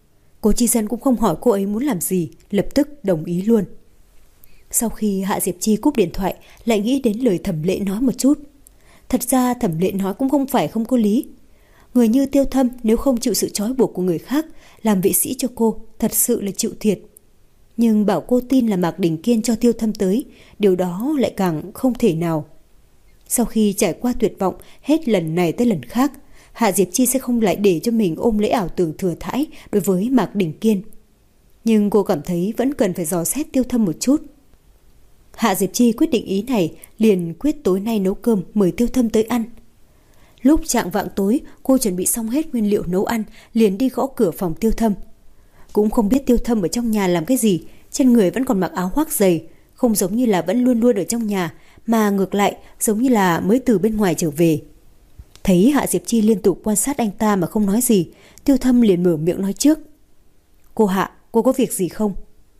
Cố Chi Dân cũng không hỏi cô ấy muốn làm gì, lập tức đồng ý luôn. Sau khi Hạ Diệp Chi cúp điện thoại, lại nghĩ đến lời Thẩm Lệ nói một chút. Thật ra Thẩm Lệ nói cũng không phải không có lý. Người như Tiêu Thâm nếu không chịu sự trói buộc của người khác, làm vệ sĩ cho cô, thật sự là chịu thiệt. Nhưng bảo cô tin là Mạc Đình Kiên cho Tiêu Thâm tới, điều đó lại càng không thể nào. Sau khi trải qua tuyệt vọng hết lần này tới lần khác, Hạ Diệp Chi sẽ không lại để cho mình ôm lấy ảo tưởng thừa thãi đối với Mạc Đình Kiên. Nhưng cô cảm thấy vẫn cần phải dò xét Tiêu Thâm một chút. Hạ Diệp Chi quyết định ý này, liền quyết tối nay nấu cơm mời Tiêu Thâm tới ăn. Lúc chạng vạng tối, cô chuẩn bị xong hết nguyên liệu nấu ăn, liền đi gõ cửa phòng Tiêu Thâm. Cũng không biết Tiêu Thâm ở trong nhà làm cái gì, trên người vẫn còn mặc áo khoác dày, không giống như là vẫn luôn luôn ở trong nhà, mà ngược lại giống như là mới từ bên ngoài trở về. Thấy Hạ Diệp Chi liên tục quan sát anh ta mà không nói gì, Tiêu Thâm liền mở miệng nói trước. Cô Hạ, cô có việc gì không?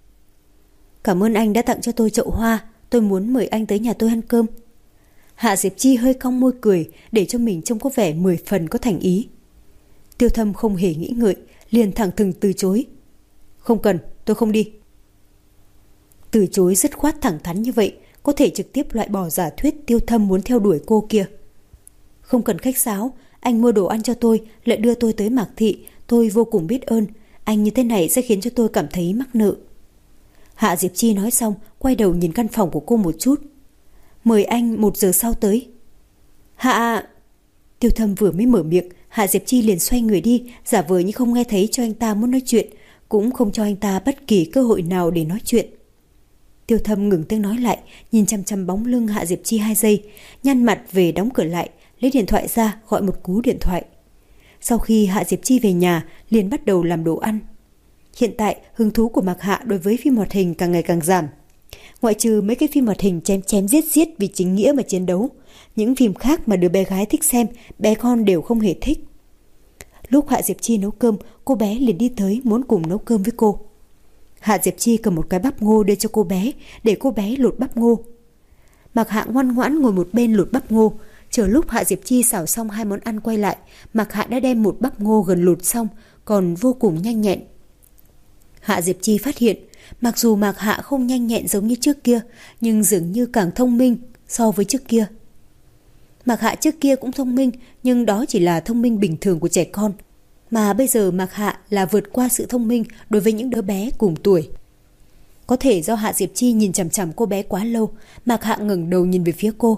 Cảm ơn anh đã tặng cho tôi chậu hoa, tôi muốn mời anh tới nhà tôi ăn cơm. Hạ Diệp Chi hơi cong môi cười, để cho mình trông có vẻ 10 phần có thành ý. Tiêu Thâm không hề nghĩ ngợi, liền thẳng thừng từ chối. Không cần, tôi không đi. Từ chối dứt khoát thẳng thắn như vậy, có thể trực tiếp loại bỏ giả thuyết Tiêu Thâm muốn theo đuổi cô kia. Không cần khách sáo, anh mua đồ ăn cho tôi, lại đưa tôi tới Mạc Thị, tôi vô cùng biết ơn. Anh như thế này sẽ khiến cho tôi cảm thấy mắc nợ. Hạ Diệp Chi nói xong, quay đầu nhìn căn phòng của cô một chút. Mời anh 1 giờ sau tới. Hạ... Tiêu Thâm vừa mới mở miệng, Hạ Diệp Chi liền xoay người đi, giả vờ như không nghe thấy cho anh ta muốn nói chuyện, cũng không cho anh ta bất kỳ cơ hội nào để nói chuyện. Tiêu Thâm ngừng tiếng nói lại, nhìn chăm chăm bóng lưng Hạ Diệp Chi 2 giây, nhăn mặt về đóng cửa lại, lấy điện thoại ra gọi một cú điện thoại. Sau khi Hạ Diệp Chi về nhà, liền bắt đầu làm đồ ăn. Hiện tại, hứng thú của Mạc Hạ đối với phim hoạt hình càng ngày càng giảm. Ngoại trừ mấy cái phim hoạt hình chém chém giết giết vì chính nghĩa mà chiến đấu, những phim khác mà đứa bé gái thích xem, bé con đều không hề thích. Lúc Hạ Diệp Chi nấu cơm, cô bé liền đi tới muốn cùng nấu cơm với cô. Hạ Diệp Chi cầm một cái bắp ngô đưa cho cô bé, để cô bé lột bắp ngô. Mạc Hạ ngoan ngoãn ngồi một bên lột bắp ngô. Chờ lúc Hạ Diệp Chi xào xong 2 món ăn quay lại, Mạc Hạ đã đem một bắp ngô gần lột xong, còn vô cùng nhanh nhẹn. Hạ Diệp Chi phát hiện, mặc dù Mạc Hạ không nhanh nhẹn giống như trước kia, nhưng dường như càng thông minh so với trước kia. Mạc Hạ trước kia cũng thông minh, nhưng đó chỉ là thông minh bình thường của trẻ con. Mà bây giờ Mạc Hạ là vượt qua sự thông minh đối với những đứa bé cùng tuổi. Có thể do Hạ Diệp Chi nhìn chằm chằm cô bé quá lâu, Mạc Hạ ngẩng đầu nhìn về phía cô.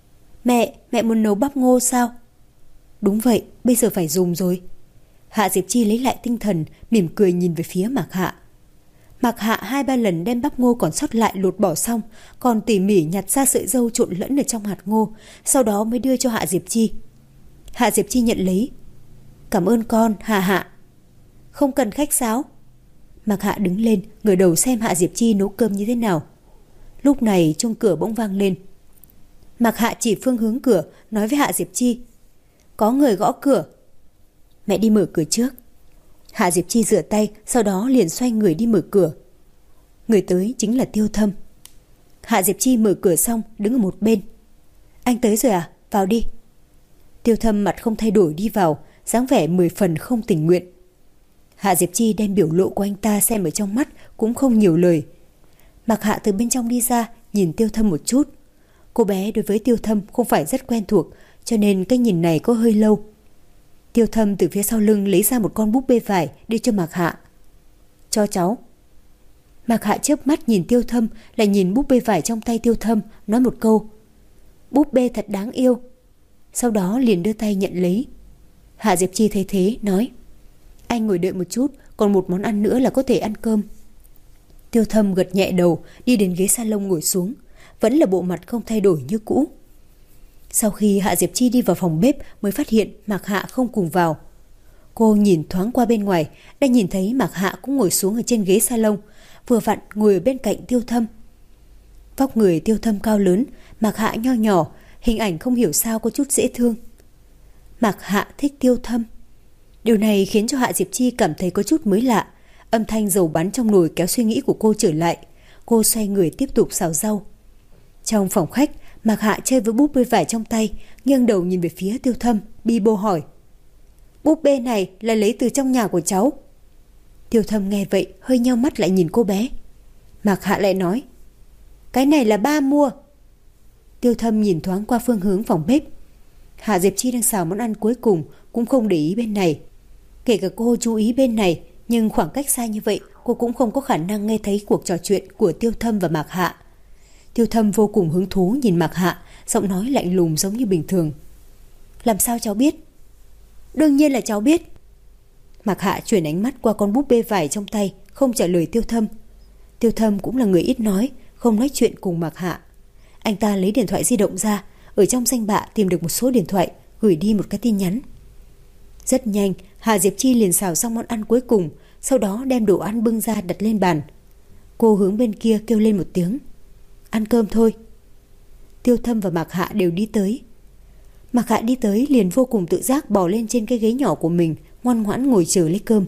Mẹ muốn nấu bắp ngô sao? Đúng vậy, bây giờ phải dùng rồi. Hạ Diệp Chi lấy lại tinh thần, mỉm cười nhìn về phía Mạc Hạ. Mạc Hạ 2-3 lần đem bắp ngô còn sót lại lột bỏ xong, còn tỉ mỉ nhặt ra sợi dâu trộn lẫn ở trong hạt ngô, sau đó mới đưa cho Hạ Diệp Chi. Hạ Diệp Chi nhận lấy. Cảm ơn con, Hạ. Không cần khách sáo. Mạc Hạ đứng lên, ngửa đầu xem Hạ Diệp Chi nấu cơm như thế nào. Lúc này chuông cửa bỗng vang lên. Mạc Hạ chỉ phương hướng cửa, nói với Hạ Diệp Chi. Có người gõ cửa. Mẹ đi mở cửa trước. Hạ Diệp Chi rửa tay, sau đó liền xoay người đi mở cửa. Người tới chính là Tiêu Thâm. Hạ Diệp Chi mở cửa xong, đứng ở một bên. Anh tới rồi à? Vào đi. Tiêu Thâm mặt không thay đổi đi vào, dáng vẻ 10 phần không tình nguyện. Hạ Diệp Chi đem biểu lộ của anh ta xem ở trong mắt, cũng không nhiều lời. Mạc Hạ từ bên trong đi ra, nhìn Tiêu Thâm một chút. Cô bé đối với Tiêu Thâm không phải rất quen thuộc, cho nên cái nhìn này có hơi lâu. Tiêu Thâm từ phía sau lưng lấy ra một con búp bê vải đưa cho Mạc Hạ. Cho cháu. Mạc Hạ chớp mắt nhìn Tiêu Thâm, lại nhìn búp bê vải trong tay Tiêu Thâm, nói một câu. Búp bê thật đáng yêu. Sau đó liền đưa tay nhận lấy. Hạ Diệp Chi thấy thế, nói. Anh ngồi đợi một chút, còn một món ăn nữa là có thể ăn cơm. Tiêu Thâm gật nhẹ đầu, đi đến ghế salon ngồi xuống. Vẫn là bộ mặt không thay đổi như cũ. Sau khi Hạ Diệp Chi đi vào phòng bếp mới phát hiện Mạc Hạ không cùng vào. Cô nhìn thoáng qua bên ngoài, đã nhìn thấy Mạc Hạ cũng ngồi xuống ở trên ghế salon, vừa vặn ngồi ở bên cạnh Tiêu Thâm. Vóc người Tiêu Thâm cao lớn, Mạc Hạ nho nhỏ, hình ảnh không hiểu sao có chút dễ thương. Mạc Hạ thích Tiêu Thâm. Điều này khiến cho Hạ Diệp Chi cảm thấy có chút mới lạ. Âm thanh dầu bắn trong nồi kéo suy nghĩ của cô trở lại. Cô xoay người tiếp tục xào rau. Trong phòng khách, Mạc Hạ chơi với búp bê vải trong tay, nghiêng đầu nhìn về phía Tiêu Thâm, bi bô hỏi. Búp bê này là lấy từ trong nhà của cháu. Tiêu Thâm nghe vậy hơi nheo mắt lại nhìn cô bé. Mạc Hạ lại nói, cái này là ba mua. Tiêu Thâm nhìn thoáng qua phương hướng phòng bếp. Hạ Diệp Chi đang xào món ăn cuối cùng, cũng không để ý bên này. Kể cả cô chú ý bên này, nhưng khoảng cách xa như vậy, cô cũng không có khả năng nghe thấy cuộc trò chuyện của Tiêu Thâm và Mạc Hạ. Tiêu Thâm vô cùng hứng thú nhìn Mạc Hạ, giọng nói lạnh lùng giống như bình thường. Làm sao cháu biết? Đương nhiên là cháu biết. Mạc Hạ chuyển ánh mắt qua con búp bê vải trong tay, không trả lời Tiêu Thâm. Tiêu Thâm cũng là người ít nói, không nói chuyện cùng Mạc Hạ. Anh ta lấy điện thoại di động ra, ở trong danh bạ tìm được một số điện thoại, gửi đi một cái tin nhắn. Rất nhanh, Hạ Diệp Chi liền xào xong món ăn cuối cùng, sau đó đem đồ ăn bưng ra đặt lên bàn. Cô hướng bên kia kêu lên một tiếng, ăn cơm thôi. Tiêu Thâm và Mạc Hạ đều đi tới. Mạc Hạ đi tới liền vô cùng tự giác bò lên trên cái ghế nhỏ của mình, ngoan ngoãn ngồi chờ lấy cơm.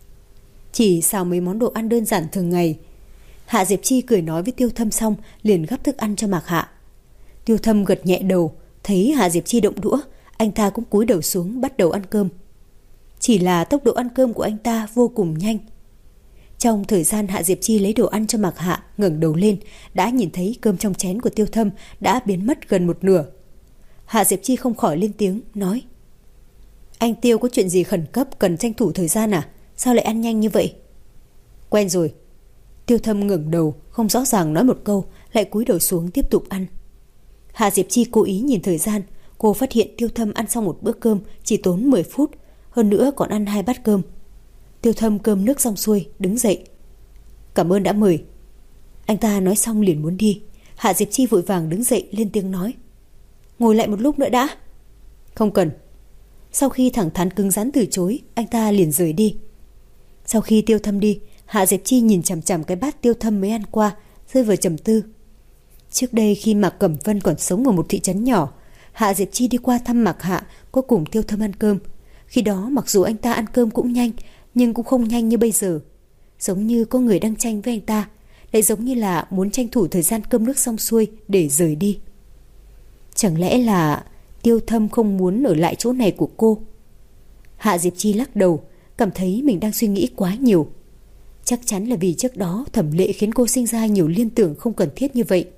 Chỉ xào mấy món đồ ăn đơn giản thường ngày. Hạ Diệp Chi cười nói với Tiêu Thâm xong liền gắp thức ăn cho Mạc Hạ. Tiêu Thâm gật nhẹ đầu, thấy Hạ Diệp Chi động đũa, anh ta cũng cúi đầu xuống bắt đầu ăn cơm. Chỉ là tốc độ ăn cơm của anh ta vô cùng nhanh. Trong thời gian Hạ Diệp Chi lấy đồ ăn cho Mạc Hạ, ngẩng đầu lên đã nhìn thấy cơm trong chén của Tiêu Thâm đã biến mất gần một nửa. Hạ Diệp Chi không khỏi lên tiếng nói, anh Tiêu có chuyện gì khẩn cấp cần tranh thủ thời gian à? Sao lại ăn nhanh như vậy? Quen rồi. Tiêu Thâm ngẩng đầu, không rõ ràng nói một câu, lại cúi đầu xuống tiếp tục ăn. Hạ Diệp Chi cố ý nhìn thời gian, cô phát hiện Tiêu Thâm ăn xong một bữa cơm chỉ tốn 10 phút, hơn nữa còn ăn 2 bát cơm. Tiêu Thâm cơm nước xong xuôi, đứng dậy. Cảm ơn đã mời. Anh ta nói xong liền muốn đi. Hạ Diệp Chi vội vàng đứng dậy lên tiếng nói, ngồi lại một lúc nữa đã. Không cần. Sau khi thẳng thắn cứng rắn từ chối, anh ta liền rời đi. Sau khi Tiêu Thâm đi, Hạ Diệp Chi nhìn chằm chằm cái bát Tiêu Thâm mới ăn qua, rơi vào trầm tư. Trước đây khi Mạc Cẩm Vân còn sống ở một thị trấn nhỏ, Hạ Diệp Chi đi qua thăm Mạc Hạ, có cùng Tiêu Thâm ăn cơm. Khi đó mặc dù anh ta ăn cơm cũng nhanh, nhưng cũng không nhanh như bây giờ. Giống như có người đang tranh với anh ta, lại giống như là muốn tranh thủ thời gian cơm nước xong xuôi để rời đi. Chẳng lẽ là Tiêu Thâm không muốn ở lại chỗ này của cô? Hạ Diệp Chi lắc đầu, cảm thấy mình đang suy nghĩ quá nhiều. Chắc chắn là vì trước đó Thẩm Lệ khiến cô sinh ra nhiều liên tưởng không cần thiết như vậy.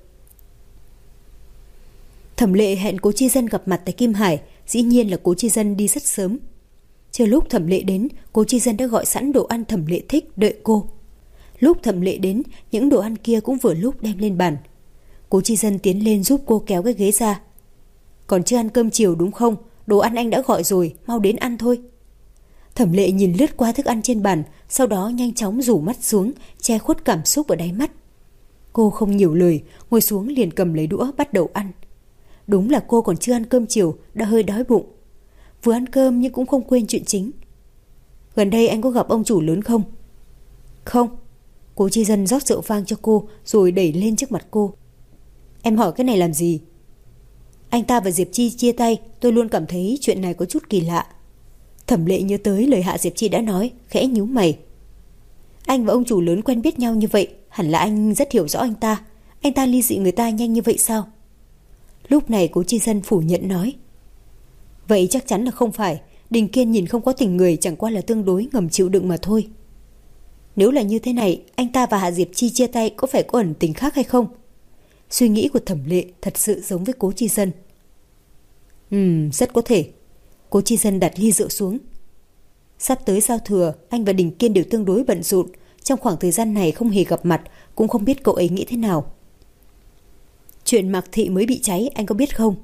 Thẩm Lệ hẹn Cố Chi Dân gặp mặt tại Kim Hải, dĩ nhiên là Cố Chi Dân đi rất sớm. Chờ lúc Thẩm Lệ đến, Cố Chi Dân đã gọi sẵn đồ ăn Thẩm Lệ thích đợi cô. Lúc Thẩm Lệ đến, những đồ ăn kia cũng vừa lúc đem lên bàn. Cố Chi Dân tiến lên giúp cô kéo cái ghế ra. Còn chưa ăn cơm chiều đúng không? Đồ ăn anh đã gọi rồi, mau đến ăn thôi. Thẩm Lệ nhìn lướt qua thức ăn trên bàn, sau đó nhanh chóng rủ mắt xuống, che khuất cảm xúc ở đáy mắt. Cô không nhiều lời, ngồi xuống liền cầm lấy đũa bắt đầu ăn. Đúng là cô còn chưa ăn cơm chiều, đã hơi đói bụng. Vừa ăn cơm nhưng cũng không quên chuyện chính. Gần đây anh có gặp ông chủ lớn không? Không. Cố Chi Dân rót rượu vang cho cô rồi đẩy lên trước mặt cô. Em hỏi cái này làm gì? Anh ta và Diệp Chi chia tay, tôi luôn cảm thấy chuyện này có chút kỳ lạ. Thẩm Lệ nhớ tới lời Hạ Diệp Chi đã nói, khẽ nhíu mày. Anh và ông chủ lớn quen biết nhau như vậy, hẳn là anh rất hiểu rõ anh ta. Anh ta ly dị người ta nhanh như vậy sao? Lúc này Cố Chi Dân phủ nhận nói. Vậy chắc chắn là không phải. Đình Kiên nhìn không có tình người, chẳng qua là tương đối ngầm chịu đựng mà thôi. Nếu là như thế này, anh ta và Hạ Diệp Chi chia tay có phải có ẩn tình khác hay không? Suy nghĩ của Thẩm Lệ thật sự giống với Cố Chi Dân. Rất có thể. Cố Chi Dân đặt ly rượu xuống. Sắp tới giao thừa, anh và Đình Kiên đều tương đối bận rộn. Trong khoảng thời gian này không hề gặp mặt, cũng không biết cậu ấy nghĩ thế nào. Chuyện Mạc Thị mới bị cháy, anh có biết không?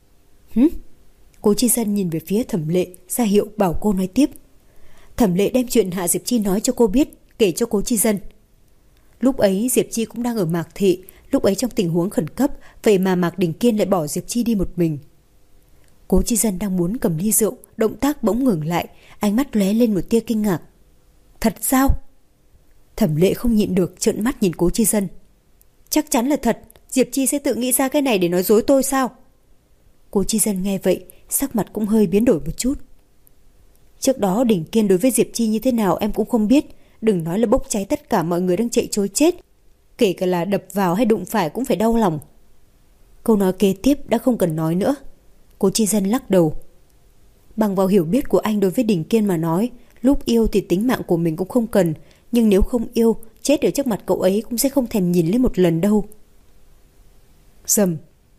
Cố Chi Dân nhìn về phía Thẩm Lệ, ra hiệu bảo cô nói tiếp. Thẩm Lệ đem chuyện Hạ Diệp Chi nói cho cô biết, kể cho Cố Chi Dân. Lúc ấy Diệp Chi cũng đang ở Mạc Thị, lúc ấy trong tình huống khẩn cấp, vậy mà Mạc Đình Kiên lại bỏ Diệp Chi đi một mình. Cố Chi Dân đang muốn cầm ly rượu, động tác bỗng ngừng lại, ánh mắt lóe lên một tia kinh ngạc. Thật sao? Thẩm Lệ không nhịn được trợn mắt nhìn Cố Chi Dân. Chắc chắn là thật, Diệp Chi sẽ tự nghĩ ra cái này để nói dối tôi sao? Cố Chi Dân nghe vậy, sắc mặt cũng hơi biến đổi một chút. Trước đó Đình Kiên đối với Diệp Chi như thế nào em cũng không biết, đừng nói là bốc cháy tất cả mọi người đang chạy trối chết, kể cả là đập vào hay đụng phải cũng phải đau lòng. Câu nói kế tiếp đã không cần nói nữa. Cố Chi Dân lắc đầu. Bằng vào hiểu biết của anh đối với Đình Kiên mà nói, Lúc yêu thì tính mạng của mình cũng không cần, nhưng nếu không yêu, chết ở trước mặt cậu ấy cũng sẽ không thèm nhìn lên một lần đâu. Rầm.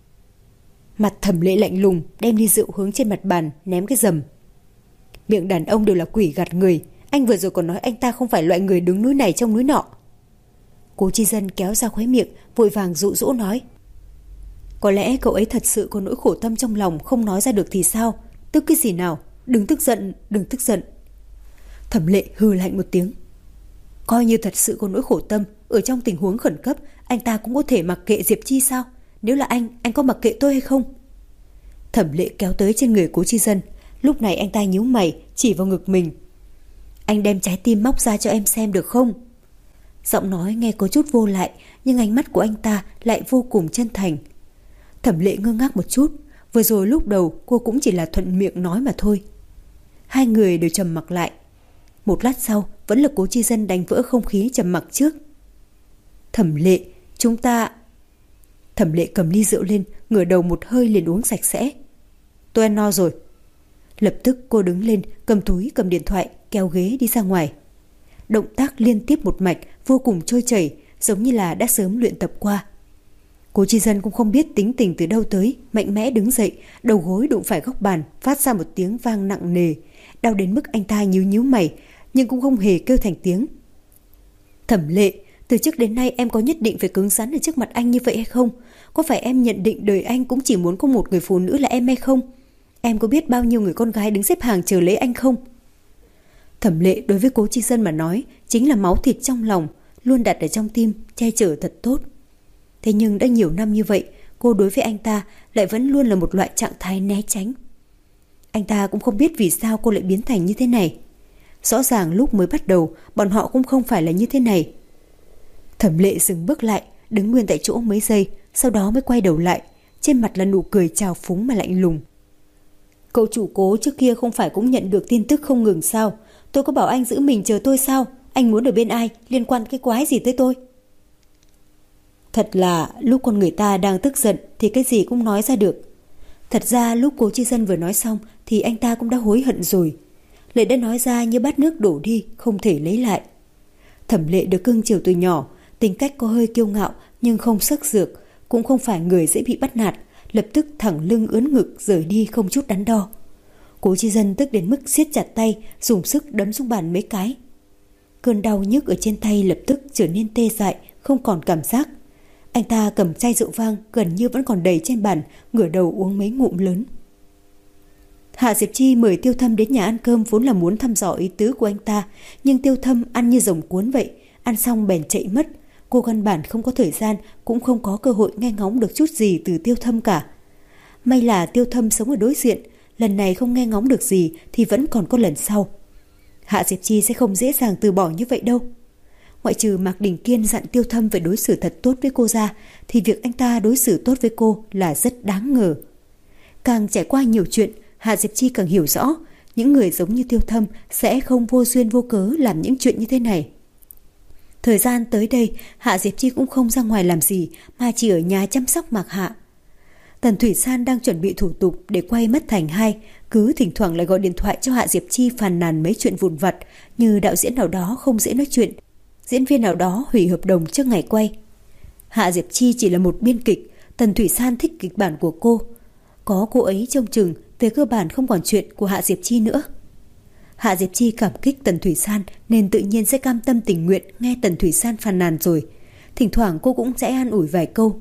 Mặt Thẩm Lệ lạnh lùng, đem ly rượu hướng trên mặt bàn, ném cái rầm. Miệng đàn ông đều là quỷ gạt người. Anh vừa rồi còn nói anh ta không phải loại người đứng núi này trông núi nọ. Cố Chi Dân kéo ra khóe miệng, vội vàng dụ dỗ nói. Có lẽ cậu ấy thật sự có nỗi khổ tâm trong lòng, không nói ra được thì sao? Tức cái gì nào? Đừng tức giận, đừng tức giận. Thẩm Lệ hừ lạnh một tiếng. Coi như thật sự có nỗi khổ tâm, ở trong tình huống khẩn cấp, anh ta cũng có thể mặc kệ Diệp Chi sao? Nếu là anh có mặc kệ tôi hay không? Thẩm Lệ kéo tới trên người Cố Chi Dân. Lúc này anh ta nhíu mày, chỉ vào ngực mình. Anh đem trái tim móc ra cho em xem được không? Giọng nói nghe có chút vô lại, nhưng ánh mắt của anh ta lại vô cùng chân thành. Thẩm Lệ ngơ ngác một chút. Vừa rồi lúc đầu cô cũng chỉ là thuận miệng nói mà thôi. Hai người đều trầm mặc lại. Một lát sau vẫn là Cố Chi Dân đánh vỡ không khí trầm mặc trước. Thẩm Lệ, chúng ta... Thẩm Lệ cầm ly rượu lên, ngửa đầu một hơi liền uống sạch sẽ. Tôi ăn no rồi. Lập tức cô đứng lên, cầm túi cầm điện thoại, kéo ghế đi ra ngoài. Động tác liên tiếp một mạch, vô cùng trôi chảy, giống như là đã sớm luyện tập qua. Cố Chi Dân cũng không biết tính tình từ đâu tới, mạnh mẽ đứng dậy, đầu gối đụng phải góc bàn, phát ra một tiếng vang nặng nề, đau đến mức anh ta nhíu nhíu mày, nhưng cũng không hề kêu thành tiếng. Thẩm Lệ, từ trước đến nay em có nhất định phải cứng rắn ở trước mặt anh như vậy hay không? Có phải em nhận định đời anh cũng chỉ muốn có một người phụ nữ là em hay không? Em có biết bao nhiêu người con gái đứng xếp hàng chờ lấy anh không? Thẩm Lệ đối với Cố Chi Dân mà nói chính là máu thịt trong lòng, luôn đặt ở trong tim, che chở thật tốt. Thế nhưng đã nhiều năm như vậy, cô đối với anh ta lại vẫn luôn là một loại trạng thái né tránh. Anh ta cũng không biết vì sao cô lại biến thành như thế này. Rõ ràng lúc mới bắt đầu, bọn họ cũng không phải là như thế này. Thẩm Lệ dừng bước lại, đứng nguyên tại chỗ mấy giây, sau đó mới quay đầu lại, trên mặt là nụ cười trào phúng mà lạnh lùng. Cậu chủ Cố trước kia không phải cũng nhận được tin tức không ngừng sao? Tôi có bảo anh giữ mình chờ tôi sao? Anh muốn ở bên ai, liên quan cái quái gì tới tôi? Thật là lúc con người ta đang tức giận thì cái gì cũng nói ra được. Thật ra lúc Cố Chi Dân vừa nói xong thì anh ta cũng đã hối hận rồi. Lời đã nói ra như bát nước đổ đi, không thể lấy lại. Thẩm Lệ được cưng chiều từ nhỏ, tính cách có hơi kiêu ngạo nhưng không sắc sược, cũng không phải người dễ bị bắt nạt, lập tức thẳng lưng ướn ngực rời đi không chút đắn đo. Cố Chi Dân tức đến mức siết chặt tay, dùng sức đấm xuống bàn mấy cái. Cơn đau nhức ở trên tay lập tức trở nên tê dại, không còn cảm giác. Anh ta cầm chai rượu vang gần như vẫn còn đầy trên bàn, ngửa đầu uống mấy ngụm lớn. Hạ Diệp Chi mời Tiêu Thâm đến nhà ăn cơm vốn là muốn thăm dò ý tứ của anh ta, nhưng Tiêu Thâm ăn như rồng cuốn vậy, ăn xong bèn chạy mất. Cô căn bản không có thời gian, cũng không có cơ hội nghe ngóng được chút gì từ Tiêu Thâm cả. May là Tiêu Thâm sống ở đối diện, lần này không nghe ngóng được gì thì vẫn còn có lần sau. Hạ Diệp Chi sẽ không dễ dàng từ bỏ như vậy đâu. Ngoại trừ Mạc Đình Kiên dặn Tiêu Thâm phải đối xử thật tốt với cô ra, thì việc anh ta đối xử tốt với cô là rất đáng ngờ. Càng trải qua nhiều chuyện, Hạ Diệp Chi càng hiểu rõ, những người giống như Tiêu Thâm sẽ không vô duyên vô cớ làm những chuyện như thế này. Thời gian tới đây, Hạ Diệp Chi cũng không ra ngoài làm gì, mà chỉ ở nhà chăm sóc Mạc Hạ. Tần Thủy San đang chuẩn bị thủ tục để quay Mất Thành 2, cứ thỉnh thoảng lại gọi điện thoại cho Hạ Diệp Chi phàn nàn mấy chuyện vụn vặt, như đạo diễn nào đó không dễ nói chuyện, diễn viên nào đó hủy hợp đồng trước ngày quay. Hạ Diệp Chi chỉ là một biên kịch, Tần Thủy San thích kịch bản của cô. Có cô ấy trông chừng, về cơ bản không còn chuyện của Hạ Diệp Chi nữa. Hạ Diệp Chi cảm kích Tần Thủy San nên tự nhiên sẽ cam tâm tình nguyện nghe Tần Thủy San phàn nàn rồi. Thỉnh thoảng cô cũng sẽ an ủi vài câu.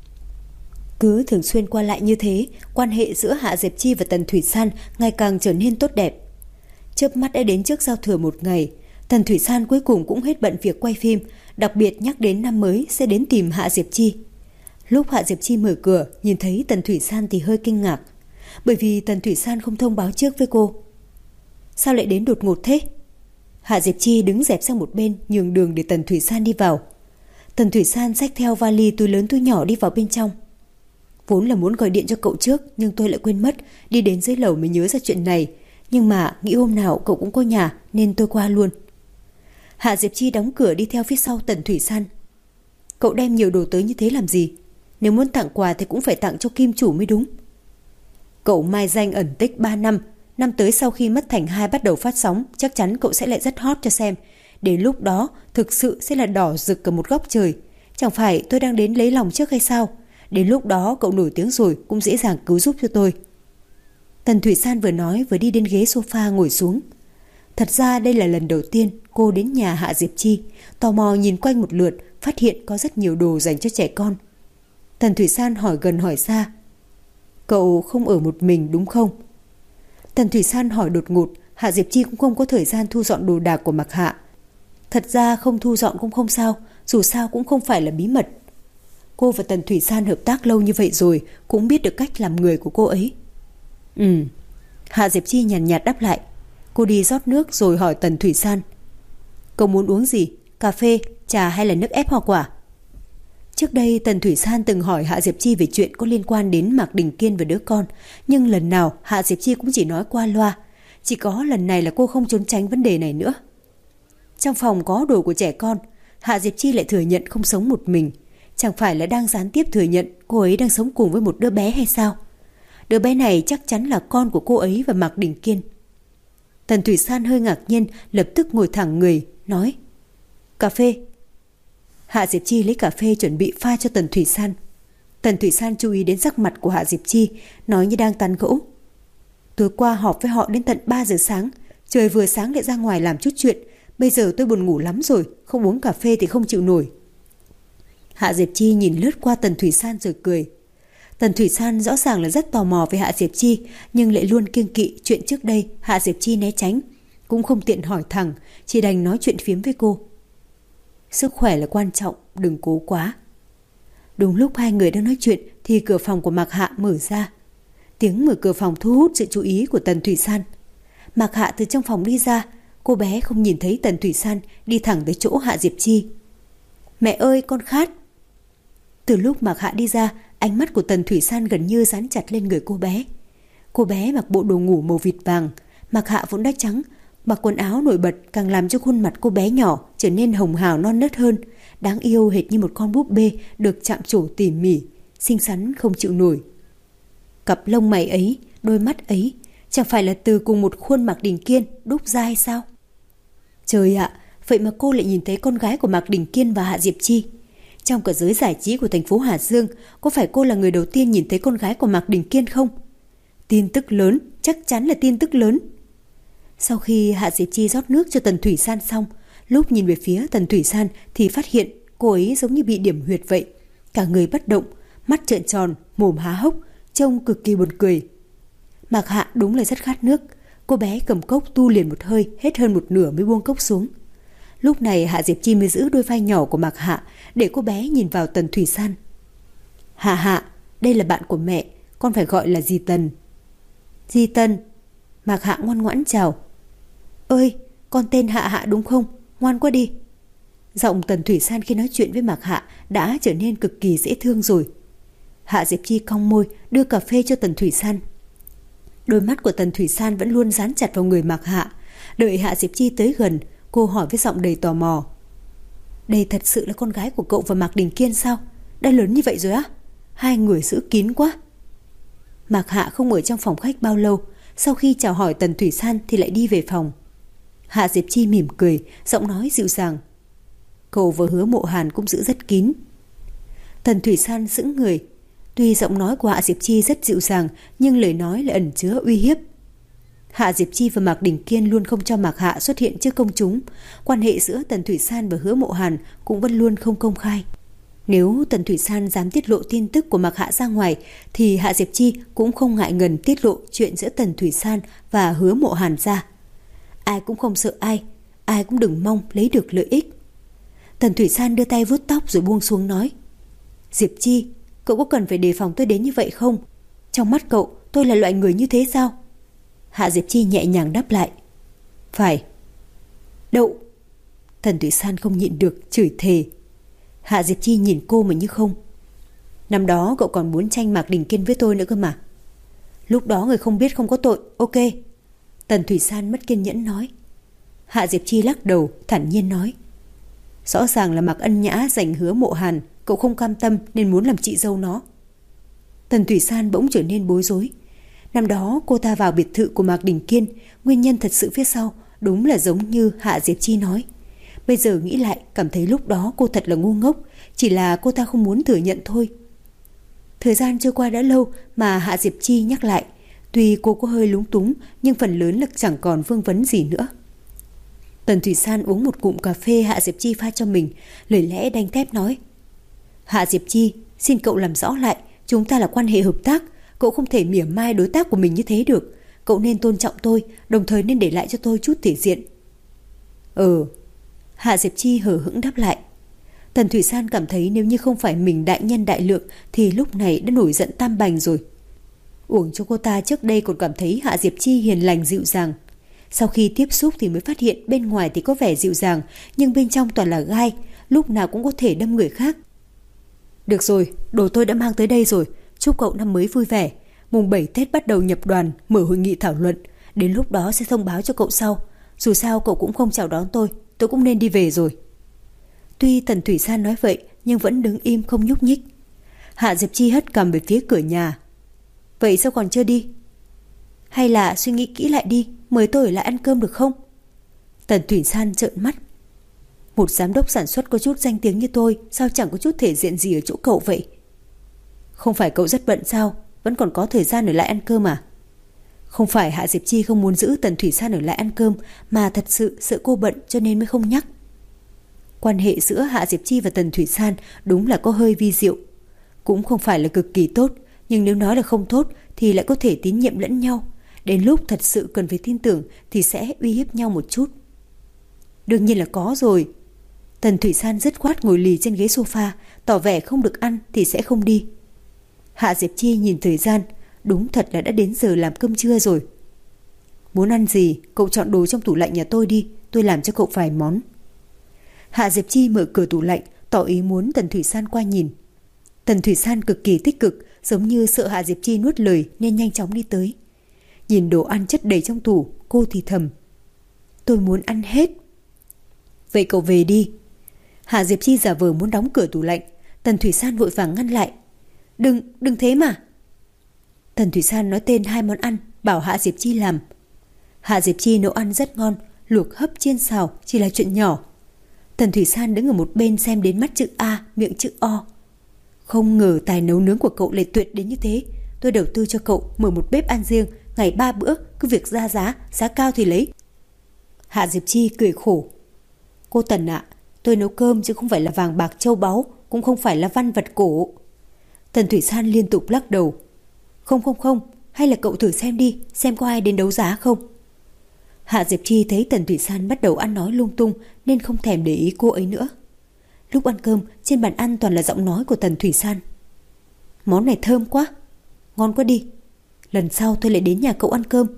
Cứ thường xuyên qua lại như thế, quan hệ giữa Hạ Diệp Chi và Tần Thủy San ngày càng trở nên tốt đẹp. Chớp mắt đã đến trước giao thừa một ngày, Tần Thủy San cuối cùng cũng hết bận việc quay phim, đặc biệt nhắc đến năm mới sẽ đến tìm Hạ Diệp Chi. Lúc Hạ Diệp Chi mở cửa, nhìn thấy Tần Thủy San thì hơi kinh ngạc, bởi vì Tần Thủy San không thông báo trước với cô. Sao lại đến đột ngột thế? Hạ Diệp Chi đứng dẹp sang một bên, nhường đường để Tần Thủy San đi vào. Tần Thủy San xách theo vali túi lớn túi nhỏ đi vào bên trong. Vốn là muốn gọi điện cho cậu trước, nhưng tôi lại quên mất, đi đến dưới lầu mới nhớ ra chuyện này. Nhưng mà nghĩ hôm nào cậu cũng có nhà nên tôi qua luôn. Hạ Diệp Chi đóng cửa đi theo phía sau Tần Thủy San. Cậu đem nhiều đồ tới như thế làm gì? Nếu muốn tặng quà thì cũng phải tặng cho kim chủ mới đúng. Cậu mai danh ẩn tích 3 năm, Năm tới sau khi Mất Thành 2 bắt đầu phát sóng, chắc chắn cậu sẽ lại rất hot cho xem. Đến lúc đó thực sự sẽ là đỏ rực cả một góc trời. Chẳng phải tôi đang đến lấy lòng trước hay sao? Đến lúc đó cậu nổi tiếng rồi cũng dễ dàng cứu giúp cho tôi. Tần Thủy San vừa nói vừa đi đến ghế sofa ngồi xuống. Thật ra đây là lần đầu tiên cô đến nhà Hạ Diệp Chi, tò mò nhìn quanh một lượt, phát hiện có rất nhiều đồ dành cho trẻ con. Tần Thủy San hỏi gần hỏi xa. Cậu không ở một mình đúng không? Tần Thủy San hỏi đột ngột, Hạ Diệp Chi cũng không có thời gian thu dọn đồ đạc của Mạc Hạ. Thật ra không thu dọn cũng không sao, dù sao cũng không phải là bí mật. Cô và Tần Thủy San hợp tác lâu như vậy rồi, cũng biết được cách làm người của cô ấy. Hạ Diệp Chi nhàn nhạt đáp lại. Cô đi rót nước rồi hỏi Tần Thủy San. Cậu muốn uống gì? Cà phê, trà hay là nước ép hoa quả? Trước đây Tần Thủy San từng hỏi Hạ Diệp Chi về chuyện có liên quan đến Mạc Đình Kiên và đứa con, nhưng lần nào Hạ Diệp Chi cũng chỉ nói qua loa. Chỉ có lần này là cô không trốn tránh vấn đề này nữa. Trong phòng có đồ của trẻ con, Hạ Diệp Chi lại thừa nhận không sống một mình. Chẳng phải là đang gián tiếp thừa nhận cô ấy đang sống cùng với một đứa bé hay sao? Đứa bé này chắc chắn là con của cô ấy và Mạc Đình Kiên. Tần Thủy San hơi ngạc nhiên, lập tức ngồi thẳng người, nói: Cà phê. Hạ Diệp Chi lấy cà phê chuẩn bị pha cho Tần Thủy San. Tần Thủy San chú ý đến sắc mặt của Hạ Diệp Chi, nói như đang tán gẫu. Tối qua họp với họ đến tận 3 giờ sáng, trời vừa sáng lại ra ngoài làm chút chuyện. Bây giờ tôi buồn ngủ lắm rồi, không uống cà phê thì không chịu nổi. Hạ Diệp Chi nhìn lướt qua Tần Thủy San rồi cười. Tần Thủy San rõ ràng là rất tò mò về Hạ Diệp Chi, nhưng lại luôn kiêng kỵ chuyện trước đây Hạ Diệp Chi né tránh, cũng không tiện hỏi thẳng, chỉ đành nói chuyện phiếm với cô. Sức khỏe là quan trọng, đừng cố quá. Đúng lúc hai người đang nói chuyện thì cửa phòng của Mạc Hạ mở ra. Tiếng mở cửa phòng thu hút sự chú ý của Tần Thủy San. Mạc Hạ từ trong phòng đi ra, cô bé không nhìn thấy Tần Thủy San, đi thẳng tới chỗ Hạ Diệp Chi. Mẹ ơi, con khát. Từ lúc Mạc Hạ đi ra, ánh mắt của Tần Thủy San gần như dán chặt lên người cô bé. Cô bé mặc bộ đồ ngủ màu vịt vàng, Mạc Hạ vốn đã trắng, mặc quần áo nổi bật càng làm cho khuôn mặt cô bé nhỏ trở nên hồng hào non nớt hơn, đáng yêu hệt như một con búp bê được chạm trổ tỉ mỉ, xinh xắn không chịu nổi. Cặp lông mày ấy, đôi mắt ấy, chẳng phải là từ cùng một khuôn Mạc Đình Kiên đúc ra hay sao? Trời ạ, vậy mà cô lại nhìn thấy con gái của Mạc Đình Kiên và Hạ Diệp Chi. Trong cả giới giải trí của thành phố Hà Dương, có phải cô là người đầu tiên nhìn thấy con gái của Mạc Đình Kiên không? Tin tức lớn, chắc chắn là tin tức lớn. Sau khi Hạ Diệp Chi rót nước cho Tần Thủy San xong, lúc nhìn về phía Tần Thủy San thì phát hiện cô ấy giống như bị điểm huyệt vậy. Cả người bất động, mắt trợn tròn, mồm há hốc, trông cực kỳ buồn cười. Mạc Hạ đúng là rất khát nước. Cô bé cầm cốc tu liền một hơi, hết hơn một nửa mới buông cốc xuống. Lúc này Hạ Diệp Chi mới giữ đôi vai nhỏ của Mạc Hạ để cô bé nhìn vào Tần Thủy San. Hạ Hạ, đây là bạn của mẹ, con phải gọi là dì Tần. Dì Tần. Mạc Hạ ngoan ngoãn chào. Ơi, con tên Hạ Hạ đúng không? Ngoan quá đi. Giọng Tần Thủy San khi nói chuyện với Mạc Hạ đã trở nên cực kỳ dễ thương rồi. Hạ Diệp Chi cong môi đưa cà phê cho Tần Thủy San. Đôi mắt của Tần Thủy San vẫn luôn dán chặt vào người Mạc Hạ. Đợi Hạ Diệp Chi tới gần, cô hỏi với giọng đầy tò mò. Đây thật sự là con gái của cậu và Mạc Đình Kiên sao? Đã lớn như vậy rồi á? Hai người giữ kín quá. Mạc Hạ không ở trong phòng khách bao lâu. Sau khi chào hỏi Tần Thủy San thì lại đi về phòng. Hạ Diệp Chi mỉm cười, giọng nói dịu dàng. Cậu và Hứa Mộ Hàn cũng giữ rất kín. Tần Thủy San sững người. Tuy giọng nói của Hạ Diệp Chi rất dịu dàng, nhưng lời nói lại ẩn chứa uy hiếp. Hạ Diệp Chi và Mạc Đình Kiên luôn không cho Mạc Hạ xuất hiện trước công chúng. Quan hệ giữa Tần Thủy San và Hứa Mộ Hàn cũng vẫn luôn không công khai. Nếu Tần Thủy San dám tiết lộ tin tức của Mạc Hạ ra ngoài thì Hạ Diệp Chi cũng không ngại ngần tiết lộ chuyện giữa Tần Thủy San và Hứa Mộ Hàn ra. Ai cũng không sợ ai, ai cũng đừng mong lấy được lợi ích. Tần Thủy San đưa tay vuốt tóc rồi buông xuống nói. Diệp Chi, cậu có cần phải đề phòng tôi đến như vậy không? Trong mắt cậu tôi là loại người như thế sao? Hạ Diệp Chi nhẹ nhàng đáp lại. Phải. Đậu. Tần Thủy San không nhịn được chửi thề. Hạ Diệp Chi nhìn cô mà như không. Năm đó cậu còn muốn tranh Mạc Đình Kiên với tôi nữa cơ mà. Lúc đó người không biết không có tội, ok. Tần Thủy San mất kiên nhẫn nói. Hạ Diệp Chi lắc đầu, thản nhiên nói. Rõ ràng là Mạc Ân Nhã giành Hứa Mộ Hàn, cậu không cam tâm nên muốn làm chị dâu nó. Tần Thủy San bỗng trở nên bối rối. Năm đó cô ta vào biệt thự của Mạc Đình Kiên, nguyên nhân thật sự phía sau đúng là giống như Hạ Diệp Chi nói. Bây giờ nghĩ lại cảm thấy lúc đó cô thật là ngu ngốc, chỉ là cô ta không muốn thừa nhận thôi. Thời gian trôi qua đã lâu mà Hạ Diệp Chi nhắc lại, tuy cô có hơi lúng túng nhưng phần lớn là chẳng còn vương vấn gì nữa. Tần Thủy San uống một cụm cà phê Hạ Diệp Chi pha cho mình, lời lẽ đanh thép nói: Hạ Diệp Chi, xin cậu làm rõ lại, chúng ta là quan hệ hợp tác, cậu không thể mỉa mai đối tác của mình như thế được. Cậu nên tôn trọng tôi, đồng thời nên để lại cho tôi chút thể diện. Hạ Diệp Chi hờ hững đáp lại. Tần Thủy San cảm thấy nếu như không phải mình đại nhân đại lượng thì lúc này đã nổi giận tam bành rồi. Uổng cho cô ta trước đây còn cảm thấy Hạ Diệp Chi hiền lành dịu dàng. Sau khi tiếp xúc thì mới phát hiện bên ngoài thì có vẻ dịu dàng, nhưng bên trong toàn là gai, lúc nào cũng có thể đâm người khác. Được rồi, đồ tôi đã mang tới đây rồi, chúc cậu năm mới vui vẻ. Mùng 7 Tết bắt đầu nhập đoàn, mở hội nghị thảo luận, đến lúc đó sẽ thông báo cho cậu sau. Dù sao cậu cũng không chào đón tôi cũng nên đi về rồi. Tuy Tần Thủy San nói vậy nhưng vẫn đứng im không nhúc nhích. Hạ Diệp Chi hất cằm về phía cửa nhà. Vậy sao còn chưa đi? Hay là suy nghĩ kỹ lại đi, mời tôi ở lại ăn cơm được không? Tần Thủy San trợn mắt. Một giám đốc sản xuất có chút danh tiếng như tôi, sao chẳng có chút thể diện gì ở chỗ cậu vậy? Không phải cậu rất bận sao? Vẫn còn có thời gian ở lại ăn cơm à? Không phải Hạ Diệp Chi không muốn giữ Tần Thủy San ở lại ăn cơm, mà thật sự sợ cô bận cho nên mới không nhắc. Quan hệ giữa Hạ Diệp Chi và Tần Thủy San đúng là có hơi vi diệu. Cũng không phải là cực kỳ tốt, nhưng nếu nói là không tốt thì lại có thể tín nhiệm lẫn nhau. Đến lúc thật sự cần phải tin tưởng thì sẽ uy hiếp nhau một chút. Đương nhiên là có rồi. Tần Thủy San dứt khoát ngồi lì trên ghế sofa, tỏ vẻ không được ăn thì sẽ không đi. Hạ Diệp Chi nhìn thời gian, đúng thật là đã đến giờ làm cơm trưa rồi. Muốn ăn gì, cậu chọn đồ trong tủ lạnh nhà tôi đi, tôi làm cho cậu vài món. Hạ Diệp Chi mở cửa tủ lạnh, tỏ ý muốn Tần Thủy San qua nhìn. Tần Thủy San cực kỳ tích cực, giống như sợ Hạ Diệp Chi nuốt lời nên nhanh chóng đi tới. Nhìn đồ ăn chất đầy trong tủ, cô thì thầm: tôi muốn ăn hết. Vậy cậu về đi. Hạ Diệp Chi giả vờ muốn đóng cửa tủ lạnh. Tần Thủy San vội vàng ngăn lại. Đừng thế mà. Tần Thủy San nói tên 2 món ăn, bảo Hạ Diệp Chi làm. Hạ Diệp Chi nấu ăn rất ngon, luộc hấp chiên xào chỉ là chuyện nhỏ. Tần Thủy San đứng ở một bên xem đến mắt chữ A, miệng chữ O. Không ngờ tài nấu nướng của cậu lại tuyệt đến như thế. Tôi đầu tư cho cậu mở một bếp ăn riêng, ngày 3 bữa, cứ việc ra giá cao thì lấy. Hạ Diệp Chi cười khổ. Cô Tần ạ, tôi nấu cơm chứ không phải là vàng bạc châu báu, cũng không phải là văn vật cổ. Tần Thủy San liên tục lắc đầu. Không, hay là cậu thử xem đi, xem có ai đến đấu giá không. Hạ Diệp Chi thấy Tần Thủy San bắt đầu ăn nói lung tung nên không thèm để ý cô ấy nữa. Lúc ăn cơm, trên bàn ăn toàn là giọng nói của Tần Thủy San. Món này thơm quá, ngon quá đi. Lần sau tôi lại đến nhà cậu ăn cơm.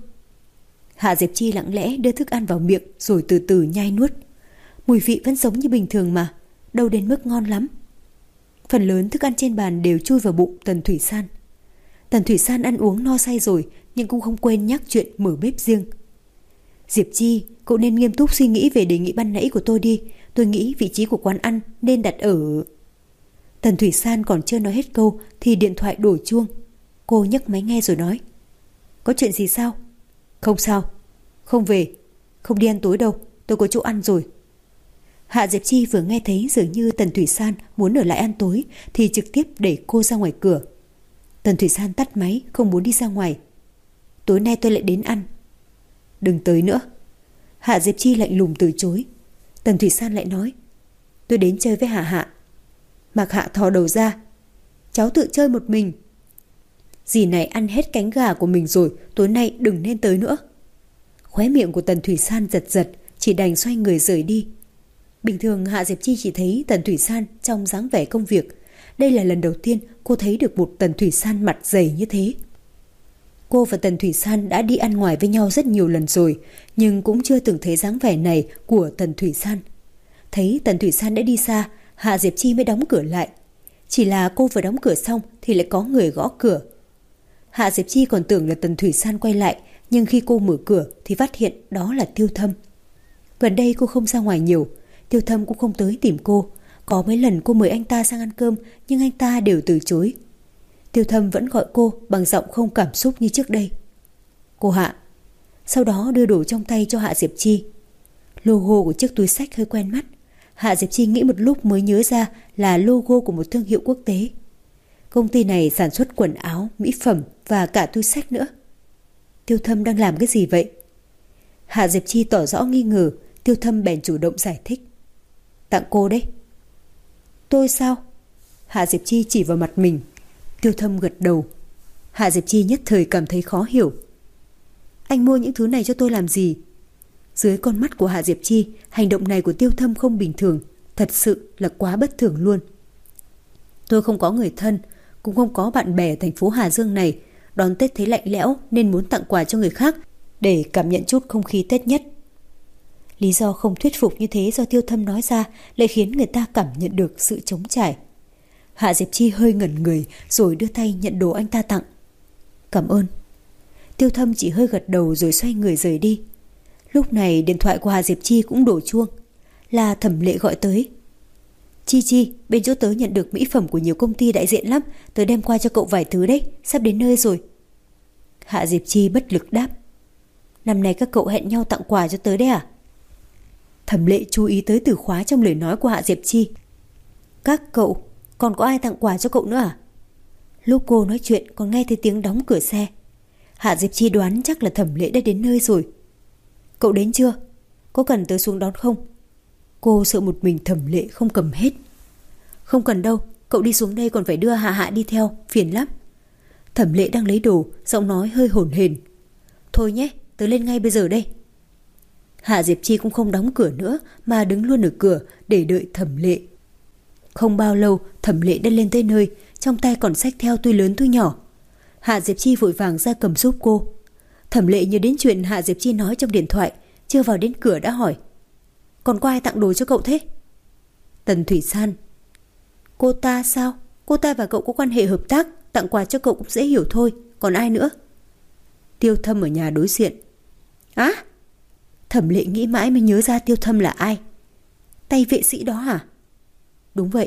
Hạ Diệp Chi lặng lẽ đưa thức ăn vào miệng rồi từ từ nhai nuốt. Mùi vị vẫn giống như bình thường mà, đâu đến mức ngon lắm. Phần lớn thức ăn trên bàn đều chui vào bụng Tần Thủy San. Tần Thủy San ăn uống no say rồi nhưng cũng không quên nhắc chuyện mở bếp riêng. Diệp Chi, cậu nên nghiêm túc suy nghĩ về đề nghị ban nãy của tôi đi. Tôi nghĩ vị trí của quán ăn nên đặt ở... Tần Thủy San còn chưa nói hết câu thì điện thoại đổ chuông. Cô nhấc máy nghe rồi nói: có chuyện gì sao? Không sao, không về, không đi ăn tối đâu, tôi có chỗ ăn rồi. Hạ Diệp Chi vừa nghe thấy dường như Tần Thủy San muốn ở lại ăn tối thì trực tiếp đẩy cô ra ngoài cửa. Tần Thủy San tắt máy, không muốn đi ra ngoài. Tối nay tôi lại đến ăn. Đừng tới nữa. Hạ Diệp Chi lạnh lùng từ chối. Tần Thủy San lại nói: tôi đến chơi với Hạ. Mạc Hạ thò đầu ra: cháu tự chơi một mình. Dì này ăn hết cánh gà của mình rồi, tối nay đừng nên tới nữa. Khóe miệng của Tần Thủy San giật, chỉ đành xoay người rời đi. Bình thường Hạ Diệp Chi chỉ thấy Tần Thủy San trong dáng vẻ công việc. Đây là lần đầu tiên cô thấy được một Tần Thủy San mặt dày như thế. Cô và Tần Thủy San đã đi ăn ngoài với nhau rất nhiều lần rồi, nhưng cũng chưa từng thấy dáng vẻ này của Tần Thủy San. Thấy Tần Thủy San đã đi xa, Hạ Diệp Chi mới đóng cửa lại. Chỉ là cô vừa đóng cửa xong thì lại có người gõ cửa. Hạ Diệp Chi còn tưởng là Tần Thủy San quay lại, nhưng khi cô mở cửa thì phát hiện đó là Tiêu Thâm. Gần đây cô không ra ngoài nhiều, Tiêu Thâm cũng không tới tìm cô. Có mấy lần cô mời anh ta sang ăn cơm nhưng anh ta đều từ chối. Tiêu Thâm vẫn gọi cô bằng giọng không cảm xúc như trước đây. Cô Hạ. Sau đó đưa đồ trong tay cho Hạ Diệp Chi. Logo của chiếc túi xách hơi quen mắt. Hạ Diệp Chi nghĩ một lúc mới nhớ ra là logo của một thương hiệu quốc tế. Công ty này sản xuất quần áo, mỹ phẩm và cả túi xách nữa. Tiêu Thâm đang làm cái gì vậy? Hạ Diệp Chi tỏ rõ nghi ngờ. Tiêu Thâm bèn chủ động giải thích. Tặng cô đấy. Tôi sao? Hạ Diệp Chi chỉ vào mặt mình. Tiêu Thâm gật đầu. Hạ Diệp Chi nhất thời cảm thấy khó hiểu. Anh mua những thứ này cho tôi làm gì? Dưới con mắt của Hạ Diệp Chi, hành động này của Tiêu Thâm không bình thường, thật sự là quá bất thường luôn. Tôi không có người thân, cũng không có bạn bè ở thành phố Hà Dương này. Đón Tết thấy lạnh lẽo nên muốn tặng quà cho người khác để cảm nhận chút không khí Tết nhất. Lý do không thuyết phục như thế do Tiêu Thâm nói ra lại khiến người ta cảm nhận được sự trống trải. Hạ Diệp Chi hơi ngẩn người rồi đưa tay nhận đồ anh ta tặng. Cảm ơn. Tiêu Thâm chỉ hơi gật đầu rồi xoay người rời đi. Lúc này điện thoại của Hạ Diệp Chi cũng đổ chuông. Là Thẩm Lệ gọi tới. Chi, bên chỗ tớ nhận được mỹ phẩm của nhiều công ty đại diện lắm. Tớ đem qua cho cậu vài thứ đấy, sắp đến nơi rồi. Hạ Diệp Chi bất lực đáp. Năm nay các cậu hẹn nhau tặng quà cho tớ đấy à? Thẩm Lệ chú ý tới từ khóa trong lời nói của Hạ Diệp Chi. Các cậu, còn có ai tặng quà cho cậu nữa à? Lúc cô nói chuyện còn nghe thấy tiếng đóng cửa xe. Hạ Diệp Chi đoán chắc là Thẩm Lệ đã đến nơi rồi. Cậu đến chưa? Có cần tớ xuống đón không? Cô sợ một mình Thẩm Lệ không cầm hết. Không cần đâu, cậu đi xuống đây còn phải đưa Hạ đi theo, phiền lắm. Thẩm Lệ đang lấy đồ, giọng nói hơi hổn hển. Thôi nhé, tớ lên ngay bây giờ đây. Hạ Diệp Chi cũng không đóng cửa nữa mà đứng luôn ở cửa để đợi Thẩm Lệ. Không bao lâu Thẩm Lệ đã lên tới nơi, trong tay còn xách theo túi lớn túi nhỏ. Hạ Diệp Chi vội vàng ra cầm giúp cô. Thẩm Lệ nhớ đến chuyện Hạ Diệp Chi nói trong điện thoại, chưa vào đến cửa đã hỏi. Còn có ai tặng đồ cho cậu thế? Tần Thủy San. Cô ta sao? Cô ta và cậu có quan hệ hợp tác, tặng quà cho cậu cũng dễ hiểu thôi. Còn ai nữa? Tiêu Thâm ở nhà đối diện. Á? Thẩm Lệ nghĩ mãi mới nhớ ra Tiêu Thâm là ai. Tay vệ sĩ đó hả? Đúng vậy.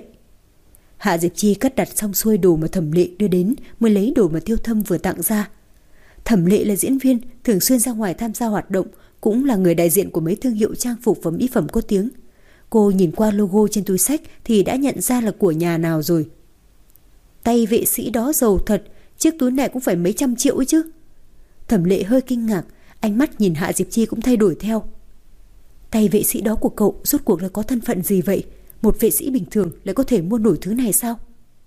Hạ Diệp Chi cất đặt xong xuôi đồ mà Thẩm Lệ đưa đến mới lấy đồ mà Tiêu Thâm vừa tặng ra. Thẩm Lệ là diễn viên, thường xuyên ra ngoài tham gia hoạt động, cũng là người đại diện của mấy thương hiệu trang phục và mỹ phẩm có tiếng. Cô nhìn qua logo trên túi xách thì đã nhận ra là của nhà nào rồi. Tay vệ sĩ đó giàu thật, chiếc túi này cũng phải mấy trăm triệu ấy chứ. Thẩm Lệ hơi kinh ngạc, ánh mắt nhìn Hạ Diệp Chi cũng thay đổi theo. Tay vệ sĩ đó của cậu rốt cuộc là có thân phận gì vậy? Một vệ sĩ bình thường lại có thể mua nổi thứ này sao?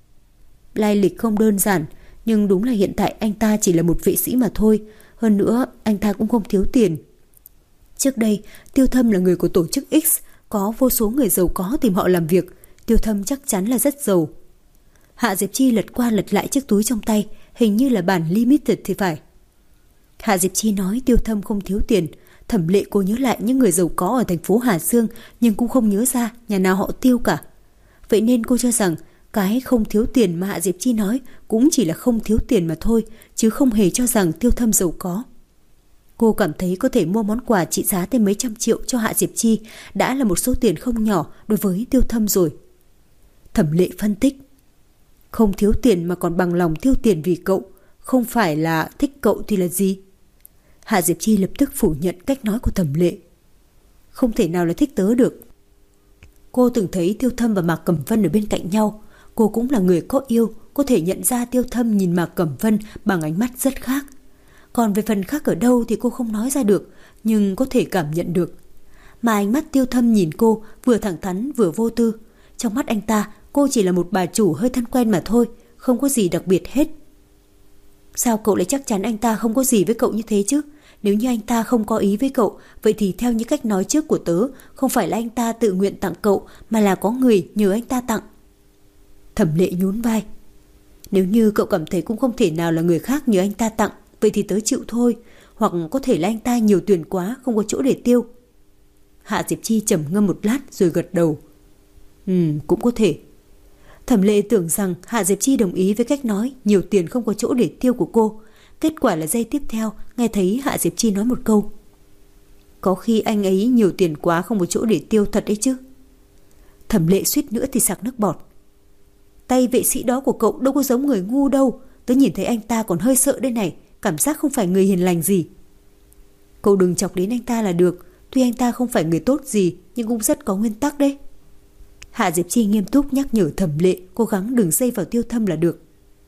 Lai lịch không đơn giản, nhưng đúng là hiện tại anh ta chỉ là một vệ sĩ mà thôi. Hơn nữa anh ta cũng không thiếu tiền. Trước đây Tiêu Thâm là người của tổ chức X, có vô số người giàu có tìm họ làm việc. Tiêu Thâm chắc chắn là rất giàu. Hạ Diệp Chi lật qua lật lại chiếc túi trong tay, hình như là bản limited thì phải. Hạ Diệp Chi nói Tiêu Thâm không thiếu tiền. Thẩm Lệ cô nhớ lại những người giàu có ở thành phố Hà Dương, nhưng cũng không nhớ ra nhà nào họ Tiêu cả. Vậy nên cô cho rằng cái không thiếu tiền mà Hạ Diệp Chi nói cũng chỉ là không thiếu tiền mà thôi, chứ không hề cho rằng Tiêu Thâm giàu có. Cô cảm thấy có thể mua món quà trị giá tới mấy trăm triệu cho Hạ Diệp Chi đã là một số tiền không nhỏ đối với Tiêu Thâm rồi. Thẩm Lệ phân tích. Không thiếu tiền mà còn bằng lòng tiêu tiền vì cậu, không phải là thích cậu thì là gì? Hạ Diệp Chi lập tức phủ nhận cách nói của Thẩm Lệ. Không thể nào là thích tớ được. Cô từng thấy Tiêu Thâm và Mạc Cẩm Vân ở bên cạnh nhau. Cô cũng là người có yêu, có thể nhận ra Tiêu Thâm nhìn Mạc Cẩm Vân bằng ánh mắt rất khác. Còn về phần khác ở đâu thì cô không nói ra được, nhưng có thể cảm nhận được. Mà ánh mắt Tiêu Thâm nhìn cô vừa thẳng thắn vừa vô tư. Trong mắt anh ta, cô chỉ là một bà chủ hơi thân quen mà thôi, không có gì đặc biệt hết. Sao cậu lại chắc chắn anh ta không có gì với cậu như thế chứ? Nếu như anh ta không có ý với cậu, vậy thì theo những cách nói trước của tớ, không phải là anh ta tự nguyện tặng cậu, mà là có người nhờ anh ta tặng. Thẩm Lệ nhún vai. Nếu như cậu cảm thấy cũng không thể nào là người khác nhờ anh ta tặng, vậy thì tớ chịu thôi. Hoặc có thể là anh ta nhiều tiền quá, không có chỗ để tiêu. Hạ Diệp Chi trầm ngâm một lát rồi gật đầu. Cũng có thể. Thẩm Lệ tưởng rằng Hạ Diệp Chi đồng ý với cách nói nhiều tiền không có chỗ để tiêu của cô. Kết quả là giây tiếp theo nghe thấy Hạ Diệp Chi nói một câu. Có khi anh ấy nhiều tiền quá không có chỗ để tiêu thật đấy chứ. Thẩm Lệ suýt nữa thì sặc nước bọt. Tay vệ sĩ đó của cậu đâu có giống người ngu đâu. Tớ nhìn thấy anh ta còn hơi sợ đây này, cảm giác không phải người hiền lành gì. Cậu đừng chọc đến anh ta là được. Tuy anh ta không phải người tốt gì, nhưng cũng rất có nguyên tắc đấy. Hạ Diệp Chi nghiêm túc nhắc nhở Thẩm Lệ cố gắng đừng dây vào Tiêu Thâm là được.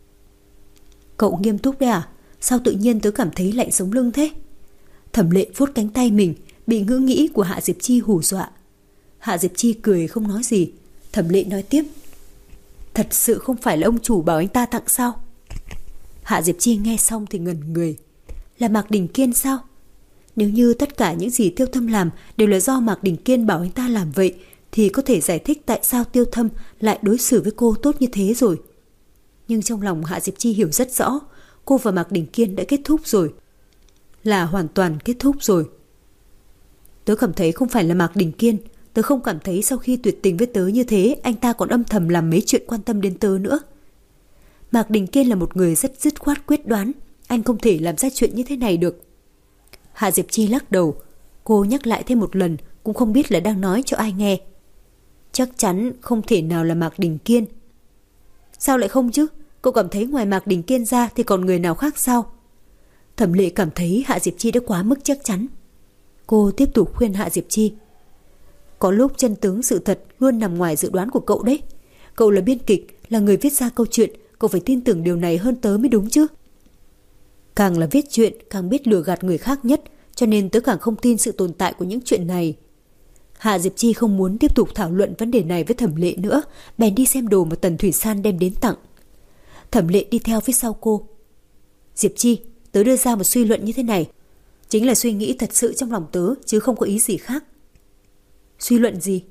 Cậu nghiêm túc đấy à? Sao tự nhiên tớ cảm thấy lạnh sống lưng thế? Thẩm Lệ vuốt cánh tay mình, bị ngữ nghĩ của Hạ Diệp Chi hù dọa. Hạ Diệp Chi cười không nói gì. Thẩm Lệ nói tiếp: thật sự không phải là ông chủ bảo anh ta tặng sao? Hạ Diệp Chi nghe xong thì ngẩn người. Là Mạc Đình Kiên sao? Nếu như tất cả những gì Tiêu Thâm làm đều là do Mạc Đình Kiên bảo anh ta làm vậy, thì có thể giải thích tại sao Tiêu Thâm lại đối xử với cô tốt như thế rồi. Nhưng trong lòng Hạ Diệp Chi hiểu rất rõ, cô và Mạc Đình Kiên đã kết thúc rồi. Là hoàn toàn kết thúc rồi. Tớ cảm thấy không phải là Mạc Đình Kiên. Tớ không cảm thấy sau khi tuyệt tình với tớ như thế, anh ta còn âm thầm làm mấy chuyện quan tâm đến tớ nữa. Mạc Đình Kiên là một người rất dứt khoát quyết đoán. Anh không thể làm ra chuyện như thế này được. Hạ Diệp Chi lắc đầu. Cô nhắc lại thêm một lần, cũng không biết là đang nói cho ai nghe. Chắc chắn không thể nào là Mạc Đình Kiên. Sao lại không chứ? Cậu cảm thấy ngoài Mạc Đình Kiên ra thì còn người nào khác sao? Thẩm Lệ cảm thấy Hạ Diệp Chi đã quá mức chắc chắn. Cô tiếp tục khuyên Hạ Diệp Chi. Có lúc chân tướng sự thật luôn nằm ngoài dự đoán của cậu đấy. Cậu là biên kịch, là người viết ra câu chuyện, cậu phải tin tưởng điều này hơn tớ mới đúng chứ. Càng là viết chuyện càng biết lừa gạt người khác nhất, cho nên tớ càng không tin sự tồn tại của những chuyện này. Hạ Diệp Chi không muốn tiếp tục thảo luận vấn đề này với Thẩm Lệ nữa, bèn đi xem đồ mà Tần Thủy San đem đến tặng. Thẩm Lệ đi theo phía sau cô. Diệp Chi, tớ đưa ra một suy luận như thế này. Chính là suy nghĩ thật sự trong lòng tớ, chứ không có ý gì khác. Suy luận gì?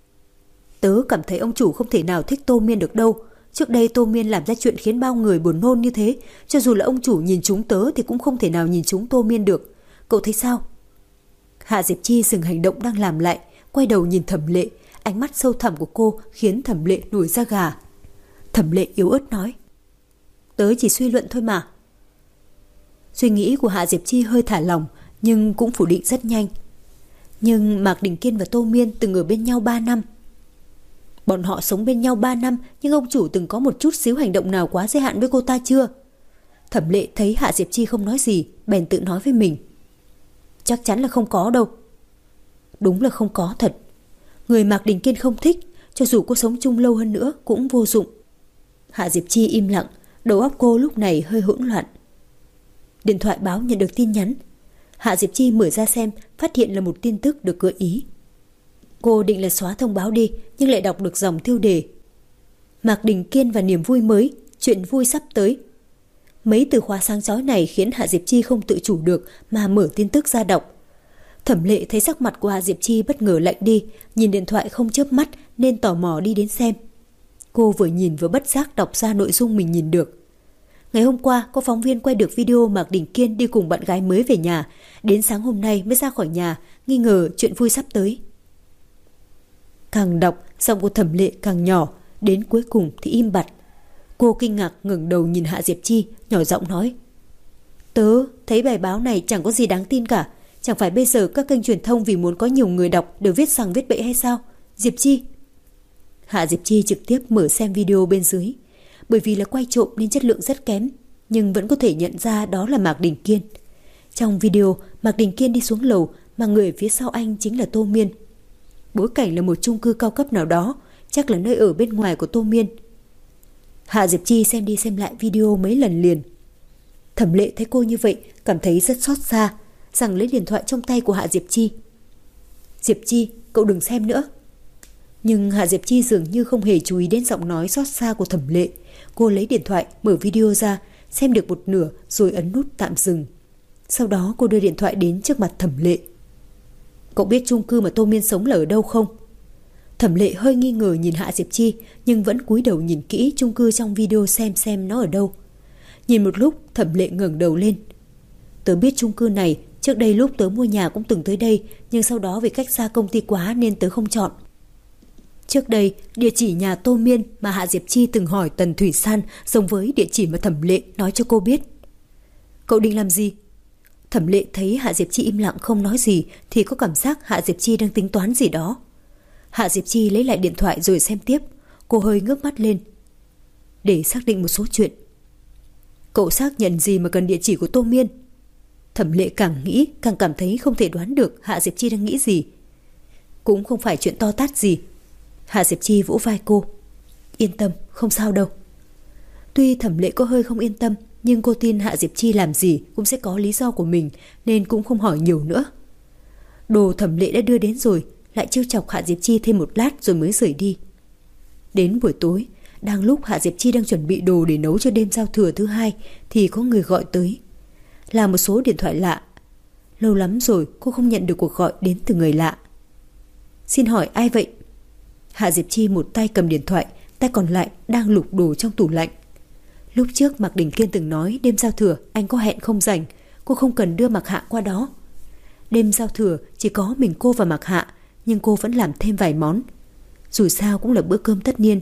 Tớ cảm thấy ông chủ không thể nào thích Tô Miên được đâu. Trước đây Tô Miên làm ra chuyện khiến bao người buồn nôn như thế, cho dù là ông chủ nhìn trúng tớ thì cũng không thể nào nhìn trúng Tô Miên được. Cậu thấy sao? Hạ Diệp Chi dừng hành động đang làm lại, quay đầu nhìn Thẩm Lệ. Ánh mắt sâu thẳm của cô khiến Thẩm Lệ nổi da gà. Thẩm Lệ yếu ớt nói: tớ chỉ suy luận thôi mà. Suy nghĩ của Hạ Diệp Chi hơi thả lỏng, nhưng cũng phủ định rất nhanh. Nhưng Mạc Đình Kiên và Tô Miên từng ở bên nhau 3 năm. Bọn họ sống bên nhau 3 năm, nhưng ông chủ từng có một chút xíu hành động nào quá giới hạn với cô ta chưa? Thẩm Lệ thấy Hạ Diệp Chi không nói gì, bèn tự nói với mình: chắc chắn là không có đâu. Đúng là không có thật. Người Mạc Đình Kiên không thích, cho dù cô sống chung lâu hơn nữa cũng vô dụng. Hạ Diệp Chi im lặng, đầu óc cô lúc này hơi hỗn loạn. Điện thoại báo nhận được tin nhắn. Hạ Diệp Chi mở ra xem, phát hiện là một tin tức được gợi ý. Cô định là xóa thông báo đi, nhưng lại đọc được dòng tiêu đề: Mạc Đình Kiên và niềm vui mới, chuyện vui sắp tới. Mấy từ khóa sáng chói này khiến Hạ Diệp Chi không tự chủ được mà mở tin tức ra đọc. Thẩm Lệ thấy sắc mặt của Hạ Diệp Chi bất ngờ lạnh đi, nhìn điện thoại không chớp mắt nên tò mò đi đến xem. Cô vừa nhìn vừa bất giác đọc ra nội dung mình nhìn được. Ngày hôm qua có phóng viên quay được video Mạc Đình Kiên đi cùng bạn gái mới về nhà, đến sáng hôm nay mới ra khỏi nhà, nghi ngờ chuyện vui sắp tới. Càng đọc, giọng của Thẩm Lệ càng nhỏ, đến cuối cùng thì im bặt. Cô kinh ngạc ngẩng đầu nhìn Hạ Diệp Chi, nhỏ giọng nói: tớ thấy bài báo này chẳng có gì đáng tin cả. Chẳng phải bây giờ các kênh truyền thông vì muốn có nhiều người đọc đều viết rằng viết bậy hay sao? Diệp Chi. Hạ Diệp Chi trực tiếp mở xem video bên dưới. Bởi vì là quay trộm nên chất lượng rất kém, nhưng vẫn có thể nhận ra đó là Mạc Đình Kiên. Trong video, Mạc Đình Kiên đi xuống lầu, mà người phía sau anh chính là Tô Miên. Bối cảnh là một chung cư cao cấp nào đó, chắc là nơi ở bên ngoài của Tô Miên. Hạ Diệp Chi xem đi xem lại video mấy lần liền. Thẩm Lệ thấy cô như vậy, cảm thấy rất xót xa, rằng lấy điện thoại trong tay của Hạ Diệp Chi. Diệp Chi, cậu đừng xem nữa. Nhưng Hạ Diệp Chi dường như không hề chú ý đến giọng nói xót xa của Thẩm Lệ. Cô lấy điện thoại, mở video ra, xem được một nửa rồi ấn nút tạm dừng. Sau đó cô đưa điện thoại đến trước mặt Thẩm Lệ. Cậu biết chung cư mà Tô Miên sống là ở đâu không? Thẩm Lệ hơi nghi ngờ nhìn Hạ Diệp Chi, nhưng vẫn cúi đầu nhìn kỹ chung cư trong video xem nó ở đâu. Nhìn một lúc, Thẩm Lệ ngẩng đầu lên. Tớ biết chung cư này, trước đây lúc tớ mua nhà cũng từng tới đây, nhưng sau đó vì cách xa công ty quá nên tớ không chọn. Trước đây, địa chỉ nhà Tô Miên mà Hạ Diệp Chi từng hỏi Tần Thủy San giống với địa chỉ mà Thẩm Lệ nói cho cô biết. Cậu định làm gì? Thẩm Lệ thấy Hạ Diệp Chi im lặng không nói gì thì có cảm giác Hạ Diệp Chi đang tính toán gì đó. Hạ Diệp Chi lấy lại điện thoại rồi xem tiếp. Cô hơi ngước mắt lên. Để xác định một số chuyện. Cậu xác nhận gì mà cần địa chỉ của Tô Miên? Thẩm Lệ càng nghĩ càng cảm thấy không thể đoán được Hạ Diệp Chi đang nghĩ gì. Cũng không phải chuyện to tát gì. Hạ Diệp Chi vỗ vai cô. Yên tâm, không sao đâu. Tuy Thẩm Lệ có hơi không yên tâm, nhưng cô tin Hạ Diệp Chi làm gì cũng sẽ có lý do của mình, nên cũng không hỏi nhiều nữa. Đồ Thẩm Lệ đã đưa đến rồi, lại trêu chọc Hạ Diệp Chi thêm một lát rồi mới rời đi. Đến buổi tối, đang lúc Hạ Diệp Chi đang chuẩn bị đồ để nấu cho đêm giao thừa thứ hai thì có người gọi tới. Là một số điện thoại lạ. Lâu lắm rồi cô không nhận được cuộc gọi đến từ người lạ. Xin hỏi ai vậy? Hạ Diệp Chi một tay cầm điện thoại, tay còn lại đang lục đồ trong tủ lạnh. Lúc trước Mạc Đình Kiên từng nói đêm giao thừa anh có hẹn không rảnh, cô không cần đưa Mạc Hạ qua đó. Đêm giao thừa chỉ có mình cô và Mạc Hạ, nhưng cô vẫn làm thêm vài món. Dù sao cũng là bữa cơm tất niên.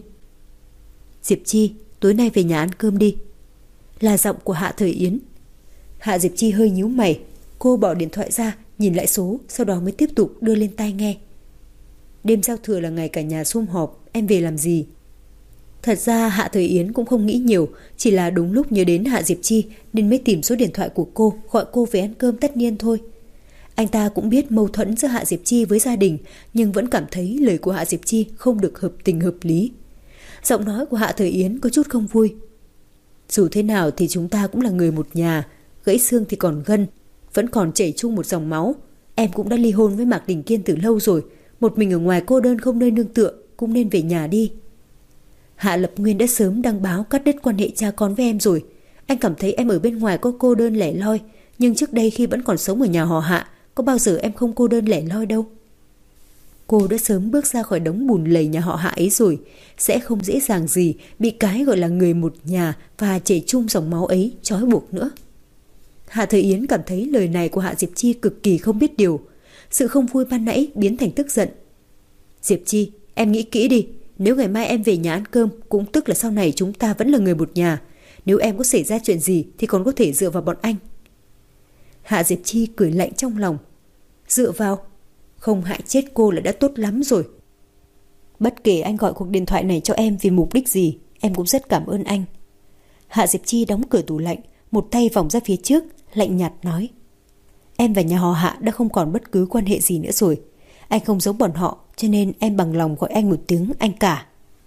Diệp Chi, tối nay về nhà ăn cơm đi. Là giọng của Hạ Thời Yến. Hạ Diệp Chi hơi nhíu mày. Cô bỏ điện thoại ra, nhìn lại số, sau đó mới tiếp tục đưa lên tai nghe. Đêm giao thừa là ngày cả nhà sum họp, em về làm gì? Thật ra Hạ Thời Yến cũng không nghĩ nhiều, chỉ là đúng lúc nhớ đến Hạ Diệp Chi nên mới tìm số điện thoại của cô, gọi cô về ăn cơm tất niên thôi. Anh ta cũng biết mâu thuẫn giữa Hạ Diệp Chi với gia đình, nhưng vẫn cảm thấy lời của Hạ Diệp Chi không được hợp tình hợp lý. Giọng nói của Hạ Thời Yến có chút không vui. Dù thế nào thì chúng ta cũng là người một nhà, gãy xương thì còn gân, vẫn còn chảy chung một dòng máu. Em cũng đã ly hôn với Mạc Đình Kiên từ lâu rồi, một mình ở ngoài cô đơn không nơi nương tựa, cũng nên về nhà đi. Hạ Lập Nguyên đã sớm đăng báo cắt đứt quan hệ cha con với em rồi. Anh cảm thấy em ở bên ngoài có cô đơn lẻ loi, nhưng trước đây khi vẫn còn sống ở nhà họ Hạ, có bao giờ em không cô đơn lẻ loi đâu. Cô đã sớm bước ra khỏi đống bùn lầy nhà họ Hạ ấy rồi, sẽ không dễ dàng gì bị cái gọi là người một nhà và chảy chung dòng máu ấy trói buộc nữa. Hạ Thời Yến cảm thấy lời này của Hạ Diệp Chi cực kỳ không biết điều. Sự không vui ban nãy biến thành tức giận. Diệp Chi, em nghĩ kỹ đi. Nếu ngày mai em về nhà ăn cơm, cũng tức là sau này chúng ta vẫn là người một nhà. Nếu em có xảy ra chuyện gì thì còn có thể dựa vào bọn anh. Hạ Diệp Chi cười lạnh trong lòng. Dựa vào? Không hại chết cô là đã tốt lắm rồi. Bất kể anh gọi cuộc điện thoại này cho em vì mục đích gì, em cũng rất cảm ơn anh. Hạ Diệp Chi đóng cửa tủ lạnh, một tay vòng ra phía trước, lạnh nhạt nói. Em và nhà họ Hạ đã không còn bất cứ quan hệ gì nữa rồi. Anh không giống bọn họ, cho nên em bằng lòng gọi anh một tiếng anh cả.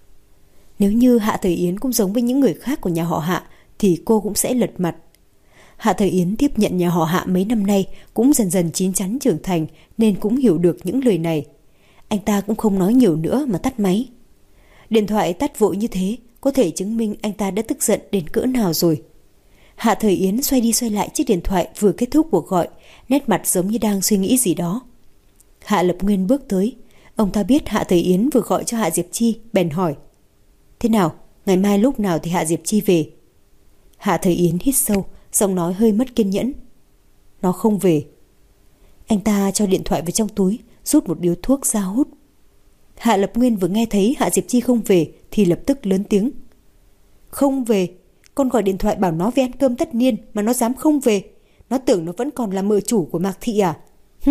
Nếu như Hạ Thời Yến cũng giống với những người khác của nhà họ Hạ thì cô cũng sẽ lật mặt. Hạ Thời Yến tiếp nhận nhà họ Hạ mấy năm nay cũng dần dần chín chắn trưởng thành nên cũng hiểu được những lời này. Anh ta cũng không nói nhiều nữa mà tắt máy. Điện thoại tắt vội như thế có thể chứng minh anh ta đã tức giận đến cỡ nào rồi. Hạ Thời Yến xoay đi xoay lại chiếc điện thoại vừa kết thúc cuộc gọi, nét mặt giống như đang suy nghĩ gì đó. Hạ Lập Nguyên bước tới. Ông ta biết Hạ Thời Yến vừa gọi cho Hạ Diệp Chi, bèn hỏi. Thế nào, ngày mai lúc nào thì Hạ Diệp Chi về? Hạ Thời Yến hít sâu, giọng nói hơi mất kiên nhẫn. Nó không về. Anh ta cho điện thoại vào trong túi, rút một điếu thuốc ra hút. Hạ Lập Nguyên vừa nghe thấy Hạ Diệp Chi không về thì lập tức lớn tiếng. Không về? Con gọi điện thoại bảo nó về ăn cơm tất niên mà nó dám không về. Nó tưởng nó vẫn còn là mợ chủ của Mạc Thị à?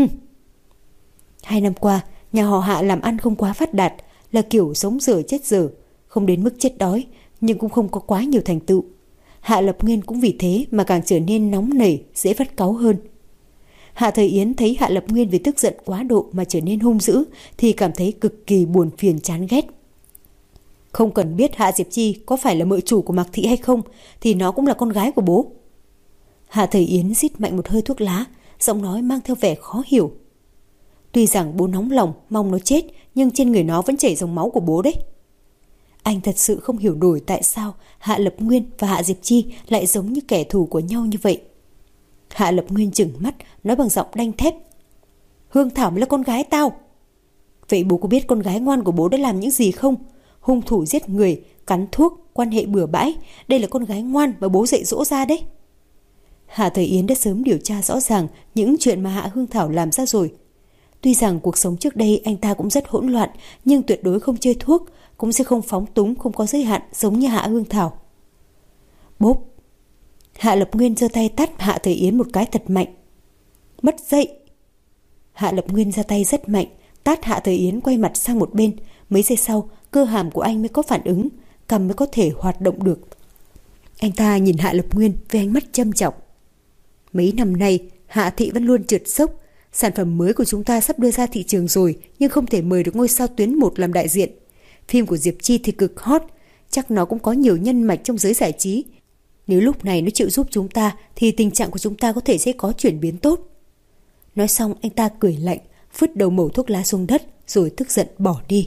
2 năm qua, nhà họ Hạ làm ăn không quá phát đạt, là kiểu sống dở chết dở, không đến mức chết đói, nhưng cũng không có quá nhiều thành tựu. Hạ Lập Nguyên cũng vì thế mà càng trở nên nóng nảy, dễ phát cáu hơn. Hạ Thời Yến thấy Hạ Lập Nguyên vì tức giận quá độ mà trở nên hung dữ thì cảm thấy cực kỳ buồn phiền chán ghét. Không cần biết Hạ Diệp Chi có phải là mợ chủ của Mạc Thị hay không thì nó cũng là con gái của bố. Hạ Thời Yến rít mạnh một hơi thuốc lá, giọng nói mang theo vẻ khó hiểu. Tuy rằng bố nóng lòng mong nó chết, nhưng trên người nó vẫn chảy dòng máu của bố đấy. Anh thật sự không hiểu nổi tại sao Hạ Lập Nguyên và Hạ Diệp Chi lại giống như kẻ thù của nhau như vậy. Hạ Lập Nguyên trừng mắt, nói bằng giọng đanh thép. Hương Thảo mới là con gái tao. Vậy bố có biết con gái ngoan của bố đã làm những gì không? Hung thủ giết người, cắn thuốc, quan hệ bừa bãi. Đây là con gái ngoan mà bố dạy dỗ ra đấy. Hạ Thời Yến đã sớm điều tra rõ ràng những chuyện mà Hạ Hương Thảo làm ra rồi. Tuy rằng cuộc sống trước đây anh ta cũng rất hỗn loạn, nhưng tuyệt đối không chơi thuốc, cũng sẽ không phóng túng, không có giới hạn giống như Hạ Hương Thảo. Bốp! Hạ Lập Nguyên giơ tay tát Hạ Thời Yến một cái thật mạnh. Mất dậy! Hạ Lập Nguyên ra tay rất mạnh, tát Hạ Thời Yến quay mặt sang một bên. Mấy giây sau, cơ hàm của anh mới có phản ứng, cằm mới có thể hoạt động được. Anh ta nhìn Hạ Lập Nguyên với ánh mắt châm chọc. Mấy năm nay, Hạ Thị vẫn luôn trượt sốc. Sản phẩm mới của chúng ta sắp đưa ra thị trường rồi, nhưng không thể mời được ngôi sao tuyến 1 làm đại diện. Phim của Diệp Chi thì cực hot, chắc nó cũng có nhiều nhân mạch trong giới giải trí. Nếu lúc này nó chịu giúp chúng ta thì tình trạng của chúng ta có thể sẽ có chuyển biến tốt. Nói xong anh ta cười lạnh, vứt đầu mẩu thuốc lá xuống đất rồi tức giận bỏ đi.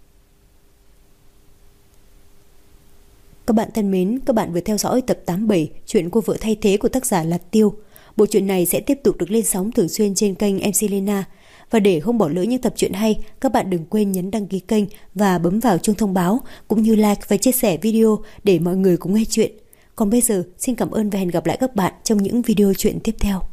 Các bạn thân mến, các bạn vừa theo dõi tập 87 chuyện Cô vợ thay thế của tác giả Lạt Tiêu. Bộ truyện này sẽ tiếp tục được lên sóng thường xuyên trên kênh MC Lena. Và để không bỏ lỡ những tập truyện hay, các bạn đừng quên nhấn đăng ký kênh và bấm vào chuông thông báo, cũng như like và chia sẻ video để mọi người cùng nghe chuyện. Còn bây giờ, xin cảm ơn và hẹn gặp lại các bạn trong những video truyện tiếp theo.